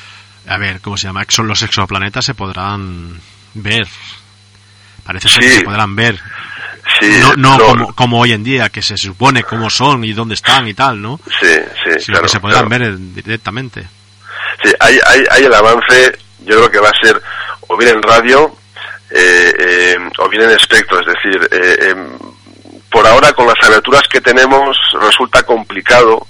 A ver, ¿cómo se llama? Exo, los exoplanetas se podrán ver. Parece ser sí. que se podrán ver. Sí, no no no, como, como hoy en día, que se supone cómo son y dónde están y tal, ¿no? Sí, sí, sino claro, que se podrán claro. ver directamente. Sí, hay, hay, hay el avance, yo creo que va a ser o bien en radio eh, eh, o bien en espectro, es decir, eh, eh, por ahora con las aberturas que tenemos resulta complicado.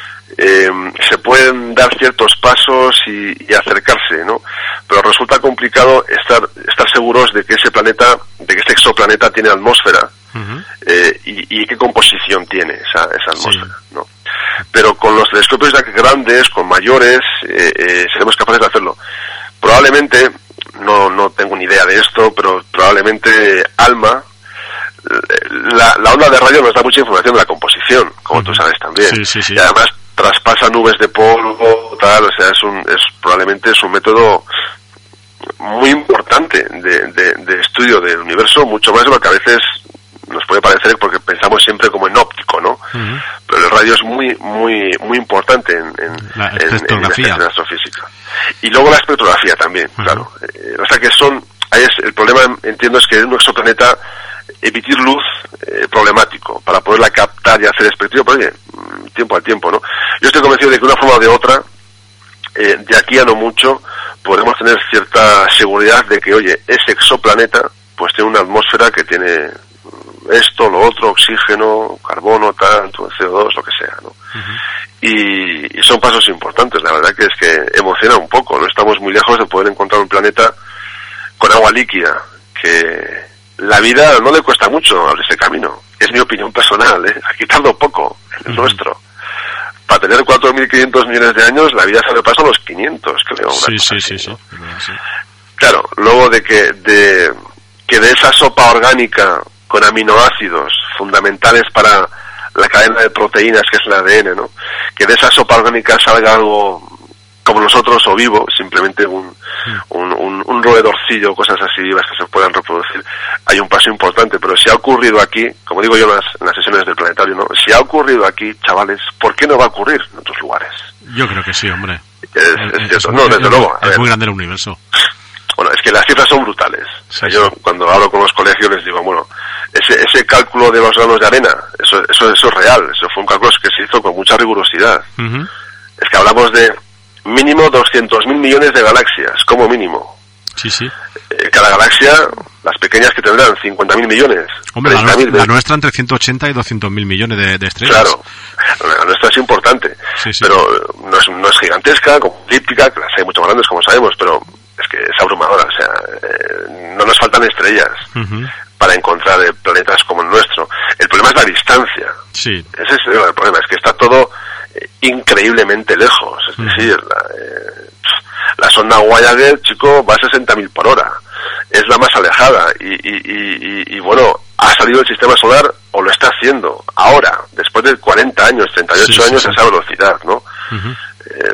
Eh, se pueden dar ciertos pasos y, y acercarse, ¿no? Pero resulta complicado estar estar seguros de que ese planeta, de que este exoplaneta tiene atmósfera, uh-huh. eh, y, y qué composición tiene esa, esa atmósfera, sí. ¿no? Pero con los telescopios ya grandes, con mayores, eh, eh, seremos capaces de hacerlo. Probablemente, no no tengo ni idea de esto, pero probablemente ALMA, la, la onda de radio nos da mucha información de la composición, como uh-huh. tú sabes también. Sí, sí, sí. Y además traspasa nubes de polvo, tal, o sea, es un, es probablemente es un método muy importante de, de, de estudio del universo, mucho más de lo que a veces nos puede parecer porque pensamos siempre como en óptico, ¿no? Uh-huh. Pero el radio es muy, muy, muy importante en, en, la en, espectrografía. en, en astrofísica. Y luego la espectrografía también, uh-huh. claro. Eh, o sea que son, ahí es, el problema entiendo es que en un exoplaneta emitir luz eh, problemático para poderla captar y hacer espectro, pero oye, tiempo al tiempo, ¿no? Yo estoy convencido de que de una forma o de otra, eh, de aquí a no mucho, podremos tener cierta seguridad de que, oye, ese exoplaneta, pues tiene una atmósfera que tiene esto, lo otro, oxígeno, carbono, tanto, C O dos, lo que sea, ¿no? Uh-huh. Y, y son pasos importantes, la verdad que es que emociona un poco, no estamos muy lejos de poder encontrar un planeta con agua líquida, que la vida no le cuesta mucho abrir ese camino. Es mi opinión personal, ¿eh? Aquí tardo poco, el uh-huh. nuestro. Para tener cuatro mil quinientos millones de años, la vida se le pasa a los quinientos, creo. Sí, sí, así, sí, ¿no? sí, sí. Claro, luego de que de que de esa sopa orgánica con aminoácidos fundamentales para la cadena de proteínas, que es el A D N, ¿no? Que de esa sopa orgánica salga algo como nosotros o vivo, simplemente un, un, un, un roedorcillo, cosas así vivas que se puedan reproducir, hay un paso importante. Pero si ha ocurrido aquí, como digo yo en las, en las sesiones del planetario, ¿no? Si ha ocurrido aquí, chavales, ¿por qué no va a ocurrir en otros lugares? Yo creo que sí, hombre. Es, es, es cierto, es, no, desde es, luego. Es ver. Muy grande el universo. Bueno, es que las cifras son brutales. O sea, sí, yo sí. cuando hablo con los colegios les digo, bueno, ese ese cálculo de los granos de arena, eso eso eso es real, eso fue un cálculo que se hizo con mucha rigurosidad. Uh-huh. Es que hablamos de mínimo doscientos mil millones de galaxias, como mínimo. Sí, sí. Eh, cada galaxia, las pequeñas que tendrán cincuenta mil millones. Hombre, la, no, la nuestra entre ciento ochenta y doscientos mil millones de, de estrellas. Claro, la nuestra es importante, sí, sí. pero no es, no es gigantesca, como elíptica, que las hay mucho más grandes, como sabemos, pero es que es abrumadora, o sea, eh, no nos faltan estrellas uh-huh. para encontrar eh, planetas como el nuestro. El problema es la distancia. Sí. Ese es el problema, es que está todo eh, increíblemente lejos, es uh-huh. decir, la, eh, la sonda Voyager, chico, va a sesenta mil por hora. es la más alejada y, y, y, y bueno, ha salido del sistema solar o lo está haciendo ahora, después de cuarenta años, treinta y ocho sí, años sí, a esa velocidad, ¿no? Uh-huh. Eh,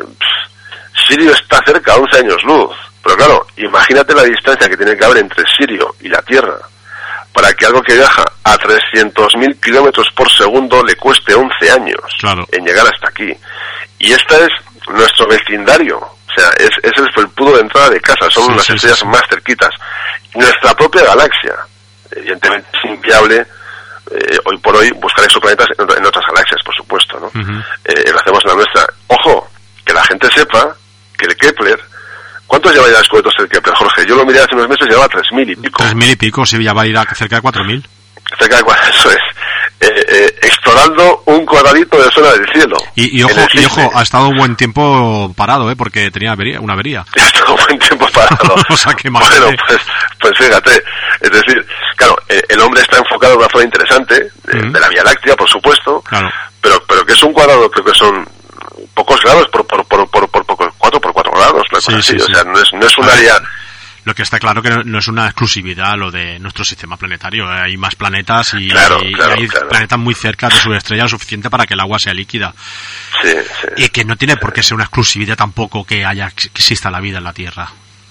Sirio está cerca, a once años luz, pero claro, imagínate la distancia que tiene que haber entre Sirio y la Tierra para que algo que viaja a trescientos mil kilómetros por segundo le cueste once años claro. en llegar hasta aquí. Y esta es nuestro vecindario, o sea, es, es el felpudo de entrada de casa, son sí, las sí, estrellas sí, sí. más cerquitas. Nuestra propia galaxia, evidentemente es inviable eh, hoy por hoy buscar exoplanetas en, en otras galaxias, por supuesto, ¿no? Uh-huh. Eh, lo hacemos en la nuestra. Ojo, que la gente sepa que el Kepler, ¿cuántos lleva ya descubiertos el Kepler, Jorge? Yo lo miré hace unos meses, llevaba tres mil y pico. Tres mil y pico, sí, ya va a ir a cerca de cuatro mil. Cerca de cuatro, eso es. Eh, eh, explorando un cuadradito de zona del cielo. Y, y ojo, y ojo, ha estado un buen tiempo parado, ¿eh? Porque tenía avería, una avería. Ha estado un buen tiempo parado. O sea, que bueno, pues, pues fíjate, es decir, claro, eh, el hombre está enfocado en una zona interesante, de, uh-huh. de la Vía Láctea, por supuesto, claro. pero pero que es un cuadrado, creo que son pocos grados por por por por, por, por cuatro por cuatro grados, una cosa sí, así, sí, o sí. sea, no es, no es un área... Lo que está claro que no es una exclusividad lo de nuestro sistema planetario. Hay más planetas y, claro, y claro, hay claro. planetas muy cerca de su estrella lo suficiente para que el agua sea líquida. Sí, sí. Y que no tiene por qué ser una exclusividad tampoco que haya que exista la vida en la Tierra.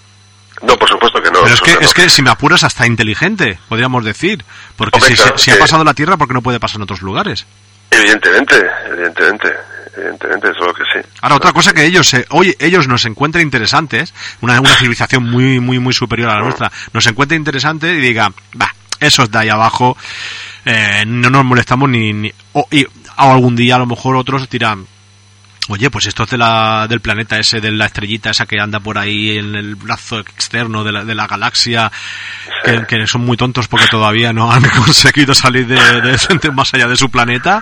No, por supuesto que no. Pero es que, es que si me apuras hasta inteligente, podríamos decir. Porque Hombre, si, claro, si ha pasado en la Tierra, ¿por qué no puede pasar en otros lugares? Evidentemente, evidentemente. Evidentemente, eso es lo que sí. Ahora, otra cosa que ellos eh, oye, ellos nos encuentren interesantes, una, una civilización muy muy muy superior a la nuestra, nos encuentre interesante y diga, bah, esos de ahí abajo, eh, no nos molestamos ni... ni o, y, o algún día a lo mejor otros dirán, oye, pues esto es de la, del planeta ese, de la estrellita esa que anda por ahí en el brazo externo de la, de la galaxia, sí. que, que son muy tontos porque todavía no han conseguido salir de, de más allá de su planeta.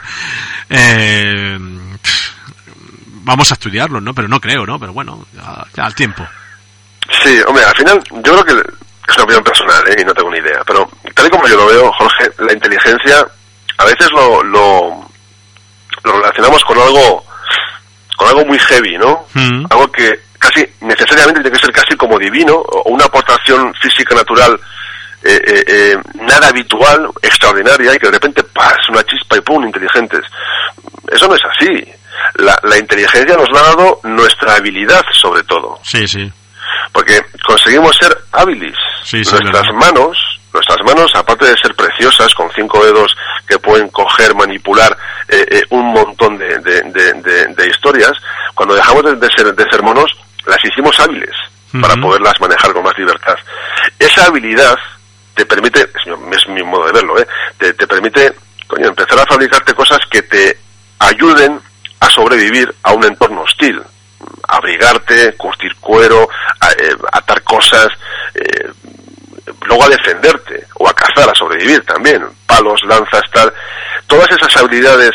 Eh, vamos a estudiarlo, ¿no? Pero no creo, ¿no? Pero bueno, ya, ya al tiempo. Sí, hombre, al final yo creo que es una opinión personal, ¿eh? Y no tengo ni idea, pero tal y como yo lo veo, Jorge, la inteligencia a veces lo, lo, lo relacionamos con algo con algo muy heavy, ¿no? Mm. Algo que casi necesariamente tiene que ser casi como divino, o una aportación física natural eh, eh, eh, nada habitual, extraordinaria, y que de repente ¡pah! Es una chispa y ¡pum! Inteligentes. Eso no es así. La, la inteligencia nos la ha dado nuestra habilidad, sobre todo. Sí, sí. Porque conseguimos ser hábiles. Sí, sí, nuestras verdad. manos, nuestras manos, aparte de ser preciosas, con cinco dedos que pueden coger, manipular eh, eh, un montón de, de, de, de, de historias, cuando dejamos de, de, ser, de ser monos, las hicimos hábiles uh-huh. para poderlas manejar con más libertad. Esa habilidad te permite, es mi modo de verlo, ¿eh? te, te permite, coño, empezar a fabricarte cosas que te ayuden a sobrevivir a un entorno hostil. Abrigarte, curtir cuero, a, eh, atar cosas, eh, luego a defenderte, o a cazar, a sobrevivir también, palos, lanzas, tal. Todas esas habilidades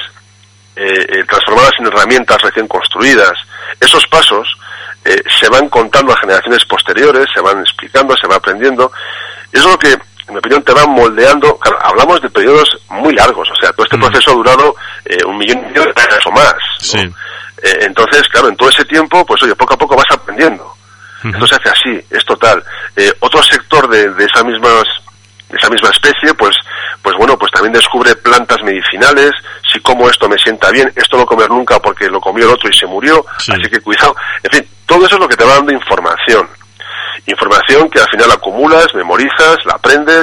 eh, eh, transformadas en herramientas recién construidas, esos pasos eh, se van contando a generaciones posteriores, se van explicando, se va aprendiendo. Eso es lo que, en mi opinión, te van moldeando. Claro, hablamos de periodos muy largos, o sea, todo este mm. proceso ha durado eh, un millón de años o más, ¿no? Sí. Eh, entonces, claro, en todo ese tiempo, pues oye, poco a poco vas aprendiendo. Uh-huh. Esto se hace así, es total. Eh, otro sector de, de esa misma de esa misma especie, pues, pues bueno, pues también descubre plantas medicinales. Si como esto me sienta bien, esto no comer nunca porque lo comió el otro y se murió. Sí. Así que cuidado. En fin, todo eso es lo que te va dando información. Información que al final acumulas, memorizas, la aprendes.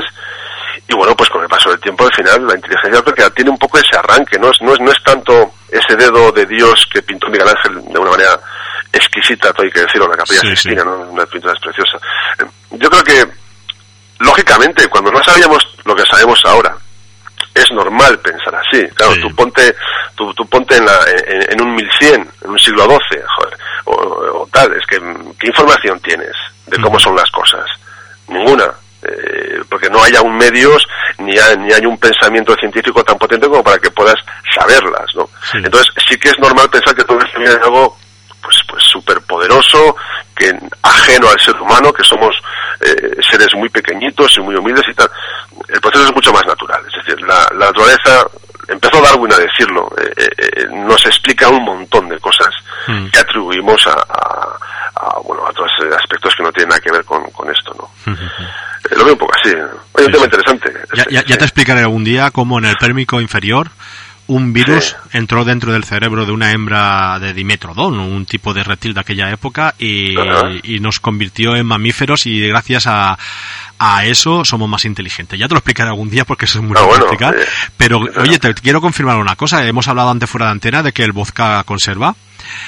Y bueno, pues con el paso del tiempo, al final, la inteligencia porque tiene un poco ese arranque, ¿no? No es, no es tanto ese dedo de Dios que pintó Miguel Ángel de una manera exquisita, todo hay que decirlo, la Capilla sí, Sixtina, sí. ¿no? Una pintura preciosa. Yo creo que, lógicamente, cuando no sabíamos lo que sabemos ahora, es normal pensar así. Claro, sí. tú ponte tú, tú ponte en, la, en, en un mil cien, en un siglo doce, joder, o, o tal, es que, ¿qué información tienes de cómo son las cosas? Ninguna. Eh, porque no haya un medios ni, hay, ni hay un pensamiento científico tan potente como para que puedas saberlas, ¿no? Sí. Entonces sí que es normal pensar que todo esto viene de algo pues pues súper poderoso, que ajeno al ser humano, que somos eh, seres muy pequeñitos y muy humildes y tal. El proceso es mucho más natural, es decir, la, la naturaleza, empezó Darwin a decirlo, eh, eh, nos explica un montón de cosas mm. que atribuimos a, a, a bueno a otros aspectos que no tienen nada que ver con, con esto, ¿no? sí. Oye, un tema interesante. Ya, ya, ya te explicaré algún día cómo en el pérmico inferior un virus sí. entró dentro del cerebro de una hembra de Dimetrodon, un tipo de reptil de aquella época, y, y nos convirtió en mamíferos, y gracias a, a eso somos más inteligentes. Ya te lo explicaré algún día porque eso es muy ah, bueno, explicar. Eh, Pero, sí, oye, te quiero confirmar una cosa. Hemos hablado antes fuera de antena de que el vodka conserva.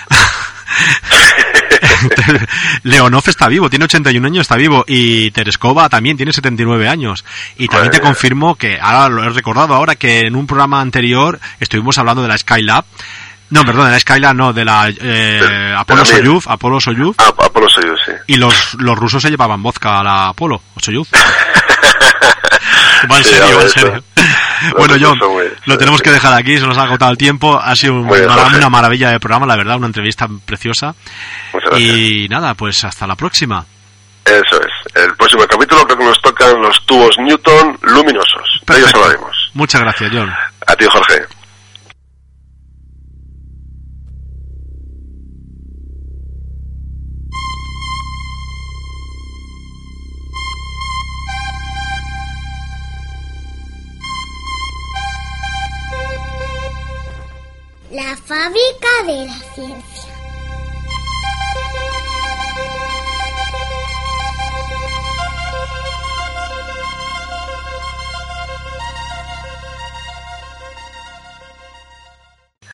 Leonov está vivo, tiene ochenta y un años, está vivo, y Tereskova también tiene setenta y nueve años. Y también te confirmo que, ahora lo he recordado ahora, que en un programa anterior estuvimos hablando de la Skylab. No, perdón, de la Skylab, no, de la eh, Apolo Soyuz, Apolo Soyuz. Ah, Apolo Soyuz, sí. Y los, los rusos se llevaban vodka a la Apolo Soyuz. Va en sí, serio, en serio. Bueno, John, lo tenemos que dejar aquí, se nos ha agotado el tiempo. Ha sido un, bien, una, una maravilla de programa, la verdad, una entrevista preciosa. Y nada, pues hasta la próxima. Eso es. El próximo capítulo creo que nos tocan los tubos Newton luminosos. De ellos hablaremos. Muchas gracias, John. A ti, Jorge. La fábrica de la ciencia.